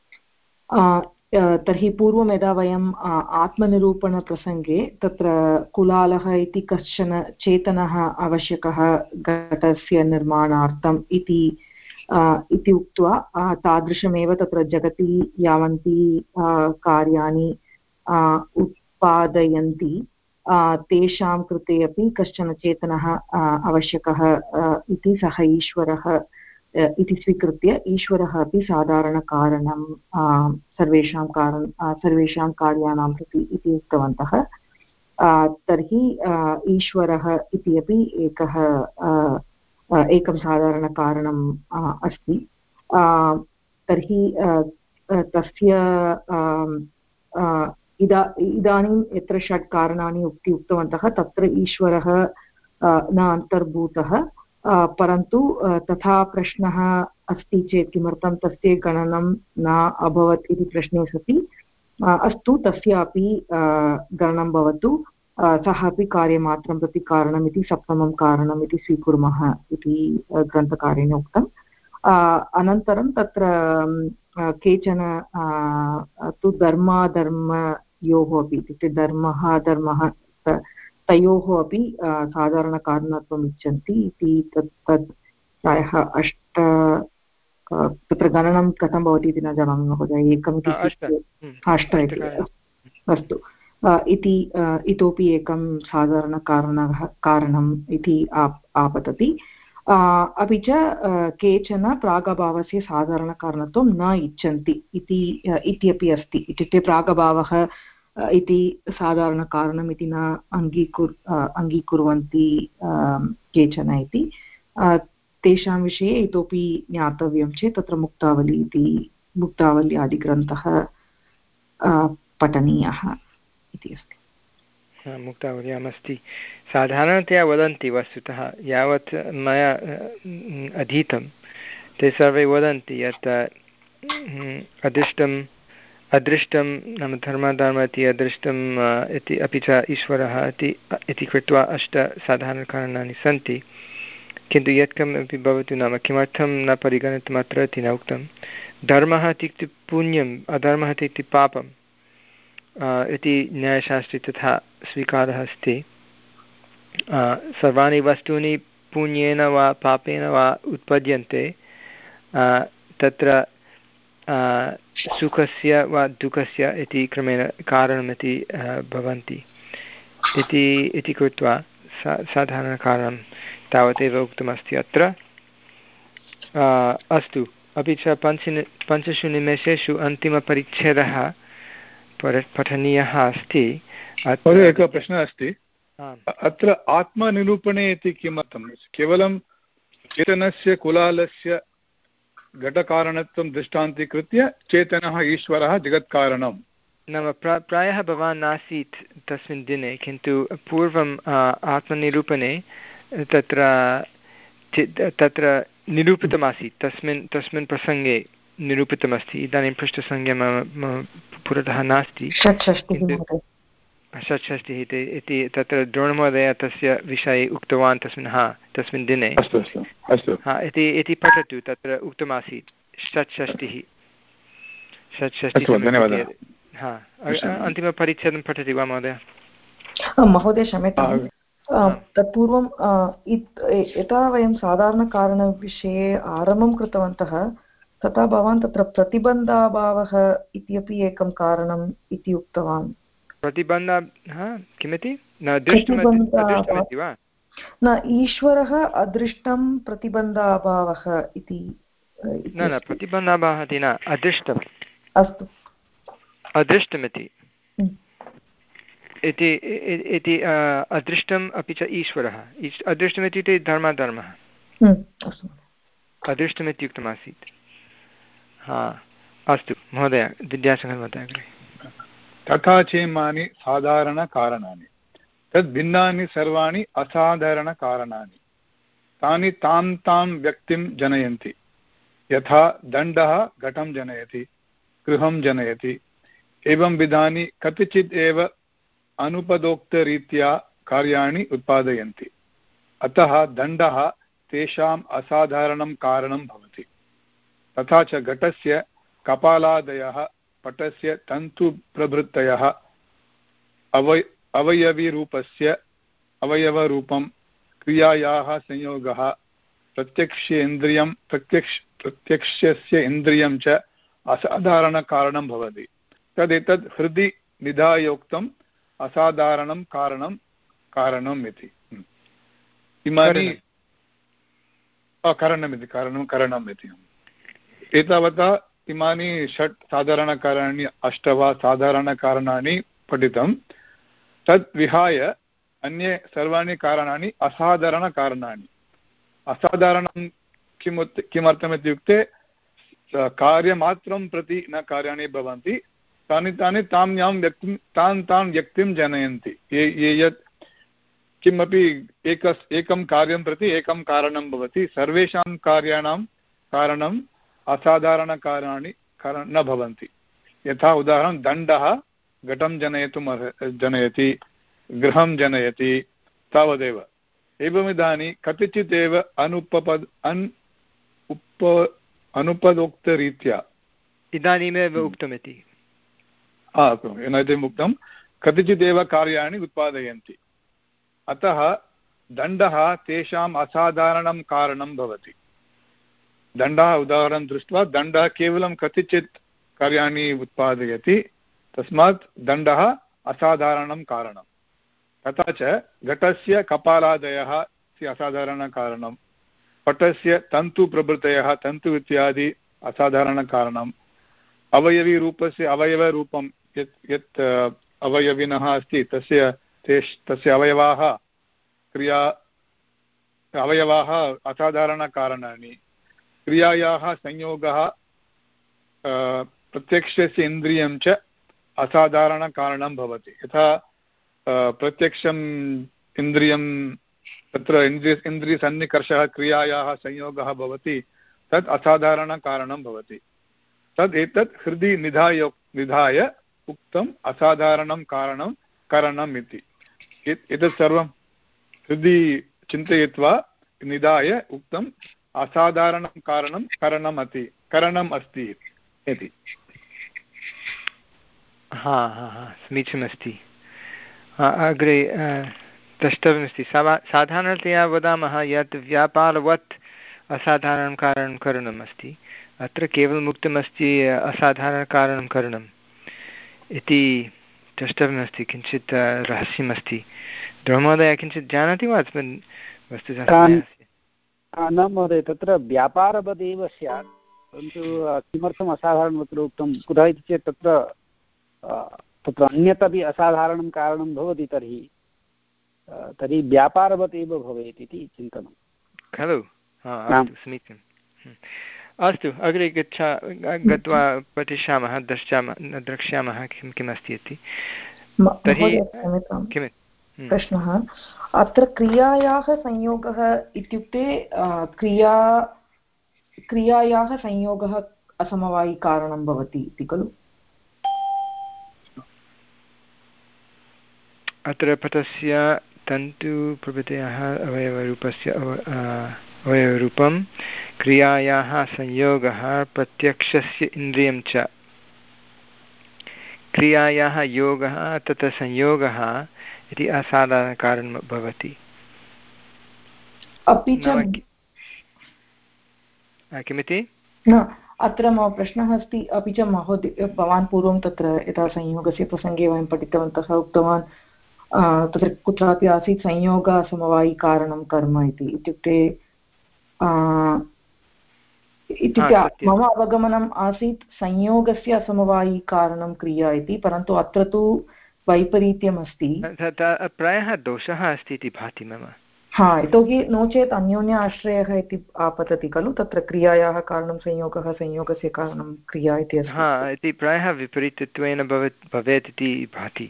तर्हि पूर्वं यदा वयम् आत्मनिरूपणप्रसङ्गे तत्र कुलालः इति कश्चन चेतनः आवश्यकः घटस्य निर्माणार्थम् इति इति उक्त्वा तादृशमेव तत्र जगति यावन्ति कार्याणि उत्पादयन्ति तेषां कृते अपि कश्चन चेतनः आवश्यकः इति सः ईश्वरः इति स्वीकृत्य ईश्वरः अपि साधारणकारणं सर्वेषां कारण सर्वेषां कार्याणां प्रति इति उक्तवन्तः। तर्हि ईश्वरः इति अपि एकः एकं साधारणकारणम् अस्ति। तर्हि तस्य इदा इदानीं यत्र षट् कारणानि उक्ति उक्तवन्तः तत्र ईश्वरः न अन्तर्भूतः, परन्तु तथा प्रश्नः अस्ति चेत् किमर्थं तस्य गणनं न अभवत् इति प्रश्ने सति अस्तु तस्यापि गणनं भवतु, सः अपि कार्यमात्रं प्रति कारणम् इति सप्तमं कारणम् इति स्वीकुर्मः इति ग्रन्थकारेण उक्तम्। अनन्तरं तत्र केचन तु धर्माधर्मयोः अपि इत्युक्ते धर्मः धर्मः तयोः अपि साधारणकारणत्वम् इच्छन्ति इति तत् तत् प्रायः अष्ट तत्र गणनं कथं भवति इति न जानामि महोदय, एकमिति अष्ट इति अस्तु इति इतोपि एकं साधारणकारणः कारणम् इति आप आपतति। अपि च केचन प्रागभावस्य साधारणकारणत्वं न इच्छन्ति इति इत्यपि अस्ति। इत्युक्ते प्रागभावः इति साधारणकारणम् इति न अङ्गीकुर् अङ्गीकुर्वन्ति केचन इति। तेषां विषये इतोपि ज्ञातव्यं चेत् तत्र मुक्तावली इति मुक्तावल्यादिग्रन्थः पठनीयः इति अस्ति। मुक्तावल्यामस्ति। साधारणतया वदन्ति वस्तुतः यावत् मया अधीतं ते सर्वे वदन्ति यत् अदृष्टम् अदृष्टं नाम धर्माधर्म इति अदृष्टम् इति अपि च ईश्वरः इति इति कृत्वा अष्ट साधारणकारणानि सन्ति। किन्तु यत्कमपि भवतु नाम किमर्थं न परिगणितम् अत्र इति न उक्तं। धर्मः इत्युक्ते पुण्यम्, अधर्मः इत्युक्ते पापम् इति न्यायशास्त्रे तथा स्वीकारः अस्ति। सर्वाणि वस्तूनि पुण्येन वा पापेन वा उत्पद्यन्ते, तत्र सुखस्य वा दुःखस्य इति क्रमेण कारणमिति भवन्ति इति इति कृत्वा सा साधारणकारणं तावदेव उक्तमस्ति अत्र। अस्तु, अपि च पञ्च पञ्चसु निमेषेषु अन्तिमपरिच्छेदः पठनीयः अस्ति। एकः प्रश्नः अस्ति अत्र आत्मनिरूपणे इति किमर्थं? केवलं चेतनस्य कुलालस्य घटकारणत्वं दृष्टान्तीकृत्य चेतनः ईश्वरः जगत्कारणं नाम प्रा प्रायः भवान् नासीत् तस्मिन् दिने, किन्तु पूर्वम् आत्मनिरूपणे तत्र तत्र निरूपितमासीत्, तस्मिन् तस्मिन् प्रसङ्गे निरूपितमस्ति। इदानीं पृष्ठसङ्ख्या मम पुरतः नास्ति। षट्षष्टिः इति तत्र द्रोणमहोदय तस्य विषये उक्तवान् तस्मिन् हा तस्मिन् दिने। अस्तु अस्तु अस्तु हा इति इति पठतु, तत्र उक्तमासीत् षट्षष्टिः षट्षष्टिः धन्यवादः। हा अन्तिमपरिच्छेदं पठति वा महोदय? महोदय क्षम्यतां, तत्पूर्वं यथा वयं साधारणकारणविषये आरम्भं कृतवन्तः तथा भवान् तत्र प्रतिबन्धाभावः इत्यपि एकं कारणम् इति उक्तवान्। प्रतिबन्धः किमिति न दृष्टमिति वा? न, ईश्वरः अदृष्टं प्रतिबन्धाभावः इति। न न प्रतिबन्धाभावः इति न, अदृष्टम्। अस्तु, अदृष्टमिति इति इति अदृष्टम् अपि च ईश्वरः। अदृष्टमित्युक्ते धर्माधर्मः, अदृष्टमित्युक्तमासीत्। हा अस्तु महोदय, विद्यासागरः महोदय अग्रे। तथा चेमानि साधारणकारणानि तद् भिन्नानि सर्वाणि असाधारणकारणानि तानि तां तां व्यक्तिं जनयन्ति। यथा दण्डः घटं जनयति, गृहं जनयति, एवं विधानि कतिचित् एव अनुपदोक्तरीत्या कार्याणि उत्पादयन्ति। अतः दण्डः तेषाम् असाधारणं कारणं भवति। तथा च घटस्य कपालादयः पटस्य तन्तुप्रभृतयः अवय अवयवीरूपस्य अवयवरूपं क्रियायाः संयोगः प्रत्यक्षेन्द्रियं प्रत्यक्ष प्रत्यक्षस्य इन्द्रियं च असाधारणकारणं भवति। तदेतद् हृदि निधायोक्तम् असाधारणं कारणं कारणम् इति। इमानि कारणमिति कारणं कारणम् इति। एतावता इमानि षट् साधारणकारणानि अष्ट वा साधारणकारणानि पठितं। तद् विहाय अन्ये सर्वाणि कारणानि असाधारणकारणानि। असाधारणं किम् किमर्थमित्युक्ते कार्यमात्रं प्रति न कार्याणि भवन्ति, तानि तानि तां यां व्यक्तिं तान् तान् व्यक्तिं जनयन्ति। ये ये यत् किमपि एक एकं कार्यं प्रति एकं कारणं भवति, सर्वेषां कार्याणां कारणम् असाधारणकारणानि कारण न भवन्ति। यथा उदाहरणं दण्डः घटं जनयितुम् जनयति, गृहं जनयति तावदेव। एवमिदानीं कतिचित् एव अनुपपद् अन् उप अनुपदोक्तरीत्या इदानीमेव उक्तमिति इदानीम् उक्तं कतिचिदेव कार्याणि उत्पादयन्ति। अतः दण्डः तेषाम् असाधारणं कारणं भवति। दण्डः उदाहरणं दृष्ट्वा दण्डः केवलं कतिचित् कार्याणि उत्पादयति, तस्मात् दण्डः असाधारणं कारणं। तथा च घटस्य कपालादयः असाधारणकारणं, पटस्य तन्तुप्रभृतयः तन्तु इत्यादि असाधारणकारणम्, अवयवीरूपस्य अवयवरूपं यत् यत् अवयविनः अस्ति तस्य तेष్ तस्य अवयवाः क्रिया अवयवाः असाधारणकारणानि, क्रियायाः संयोगः प्रत्यक्षस्य इन्द्रियं च असाधारणकारणं भवति। यथा प्रत्यक्षम् इन्द्रियं तत्र इन्द्रिय इन्द्रियसन्निकर्षः क्रियायाः संयोगः भवति, तत् असाधारणकारणं भवति। तद् एतत् हृदि निधाय निधाय उक्तम् असाधारणं कारणं करणम् इति। एतत् सर्वं हृदि चिन्तयित्वा निधाय उक्तम् असाधारणं कारणं करणम् अति करणम् अस्ति इति। हा हा हा समीचीनमस्ति। अग्रे द्रष्टव्यमस्ति। साधारणतया वदामः यत् व्यापारवत् असाधारणं कारणं करणम् अस्ति, अत्र केवलम् उक्तमस्ति असाधारणकारणं करणम् इति द्रष्टव्यमस्ति। किञ्चित् रहस्यमस्ति। ध्रुवमहोदय किञ्चित् जानाति वा अस्मिन् वस्तुतः? न महोदय, तत्र व्यापारवदेव स्यात्, परन्तु किमर्थम् असाधारणम् अत्र उक्तं, कुतः इति चेत् तत्र तत्र अन्यत् अपि असाधारणं कारणं भवति, तर्हि तर्हि व्यापारवत् एव भवेत् इति चिन्तनं खलु। समीचीनम्। अस्तु, अग्रे गच्छा गत्वा पठिष्यामः, द्रक्ष्यामः द्रक्ष्यामः किं किम् अस्ति इति। तर्हि प्रश्नः अत्र क्रियायाः संयोगः इत्युक्ते क्रिया क्रियायाः संयोगः असमवायिकारणं भवति इति खलु? अत्र पटस्य तन्तु प्रभृतयः अवयवरूपस्य अवयवरूपं क्रियायाः संयोगः प्रत्यक्षस्य इन्द्रियं च, क्रियायाः योगः तथा संयोगः इति असाधारणकारणं भवति। अपि च किमिति न अत्र मम प्रश्नः अस्ति, अपि च महोदय भवान् पूर्वं तत्र यथा संयोगस्य प्रसङ्गे वयं पठितवन्तः, उक्तवान् तत्र कुत्रापि आसीत् संयोगसमवायिकारणं कर्म इति। इत्युक्ते इत्युक्ते मम अवगमनम् आसीत् संयोगस्य असमवायिकारणं क्रिया इति, परन्तु अत्र तु वैपरीत्यमस्ति। प्रायः दोषः अस्ति इति भाति मम। हा, यतोहि नो चेत् अन्योन्य आश्रयः इति आपतति खलु, तत्र क्रियायाः कारणं संयोगः, संयोगस्य कारणं क्रिया इति अस्ति। हा, इति प्रायः विपरीतत्वेन भवेत् भवेत् इति भाति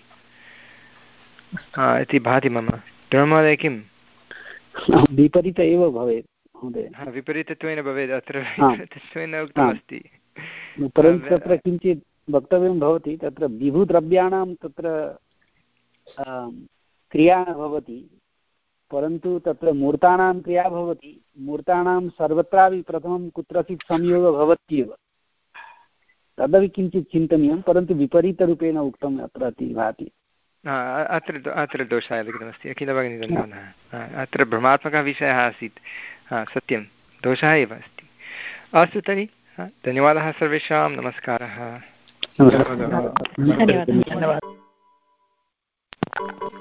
इति भाति मम। धर्ममहोदय किं? विपरीत एव भवेत् महोदय। विपरीतत्वेन भवेत्, अत्र विपरीतत्वेन उक्तमस्ति। परन्तु तत्र किञ्चित् वक्तव्यं भवति, तत्र विभुद्रव्याणां तत्र क्रिया न भवति, परन्तु तत्र मूर्तानां क्रिया भवति। मूर्तानां सर्वत्रापि प्रथमं कुत्रचित् संयोगः भवत्येव, तदपि किञ्चित् चिन्तनीयं, परन्तु विपरीतरूपेण उक्तम् अत्र इति भाति। अत्र अत्र दोषाय लिखितमस्ति। अखिल भगिनी धन्यवादः। अत्र भ्रमात्मकः विषयः आसीत्। हा, सत्यं दोषः एव अस्ति। अस्तु तर्हि धन्यवादः सर्वेषां। नमस्कारः। धन्यवादः।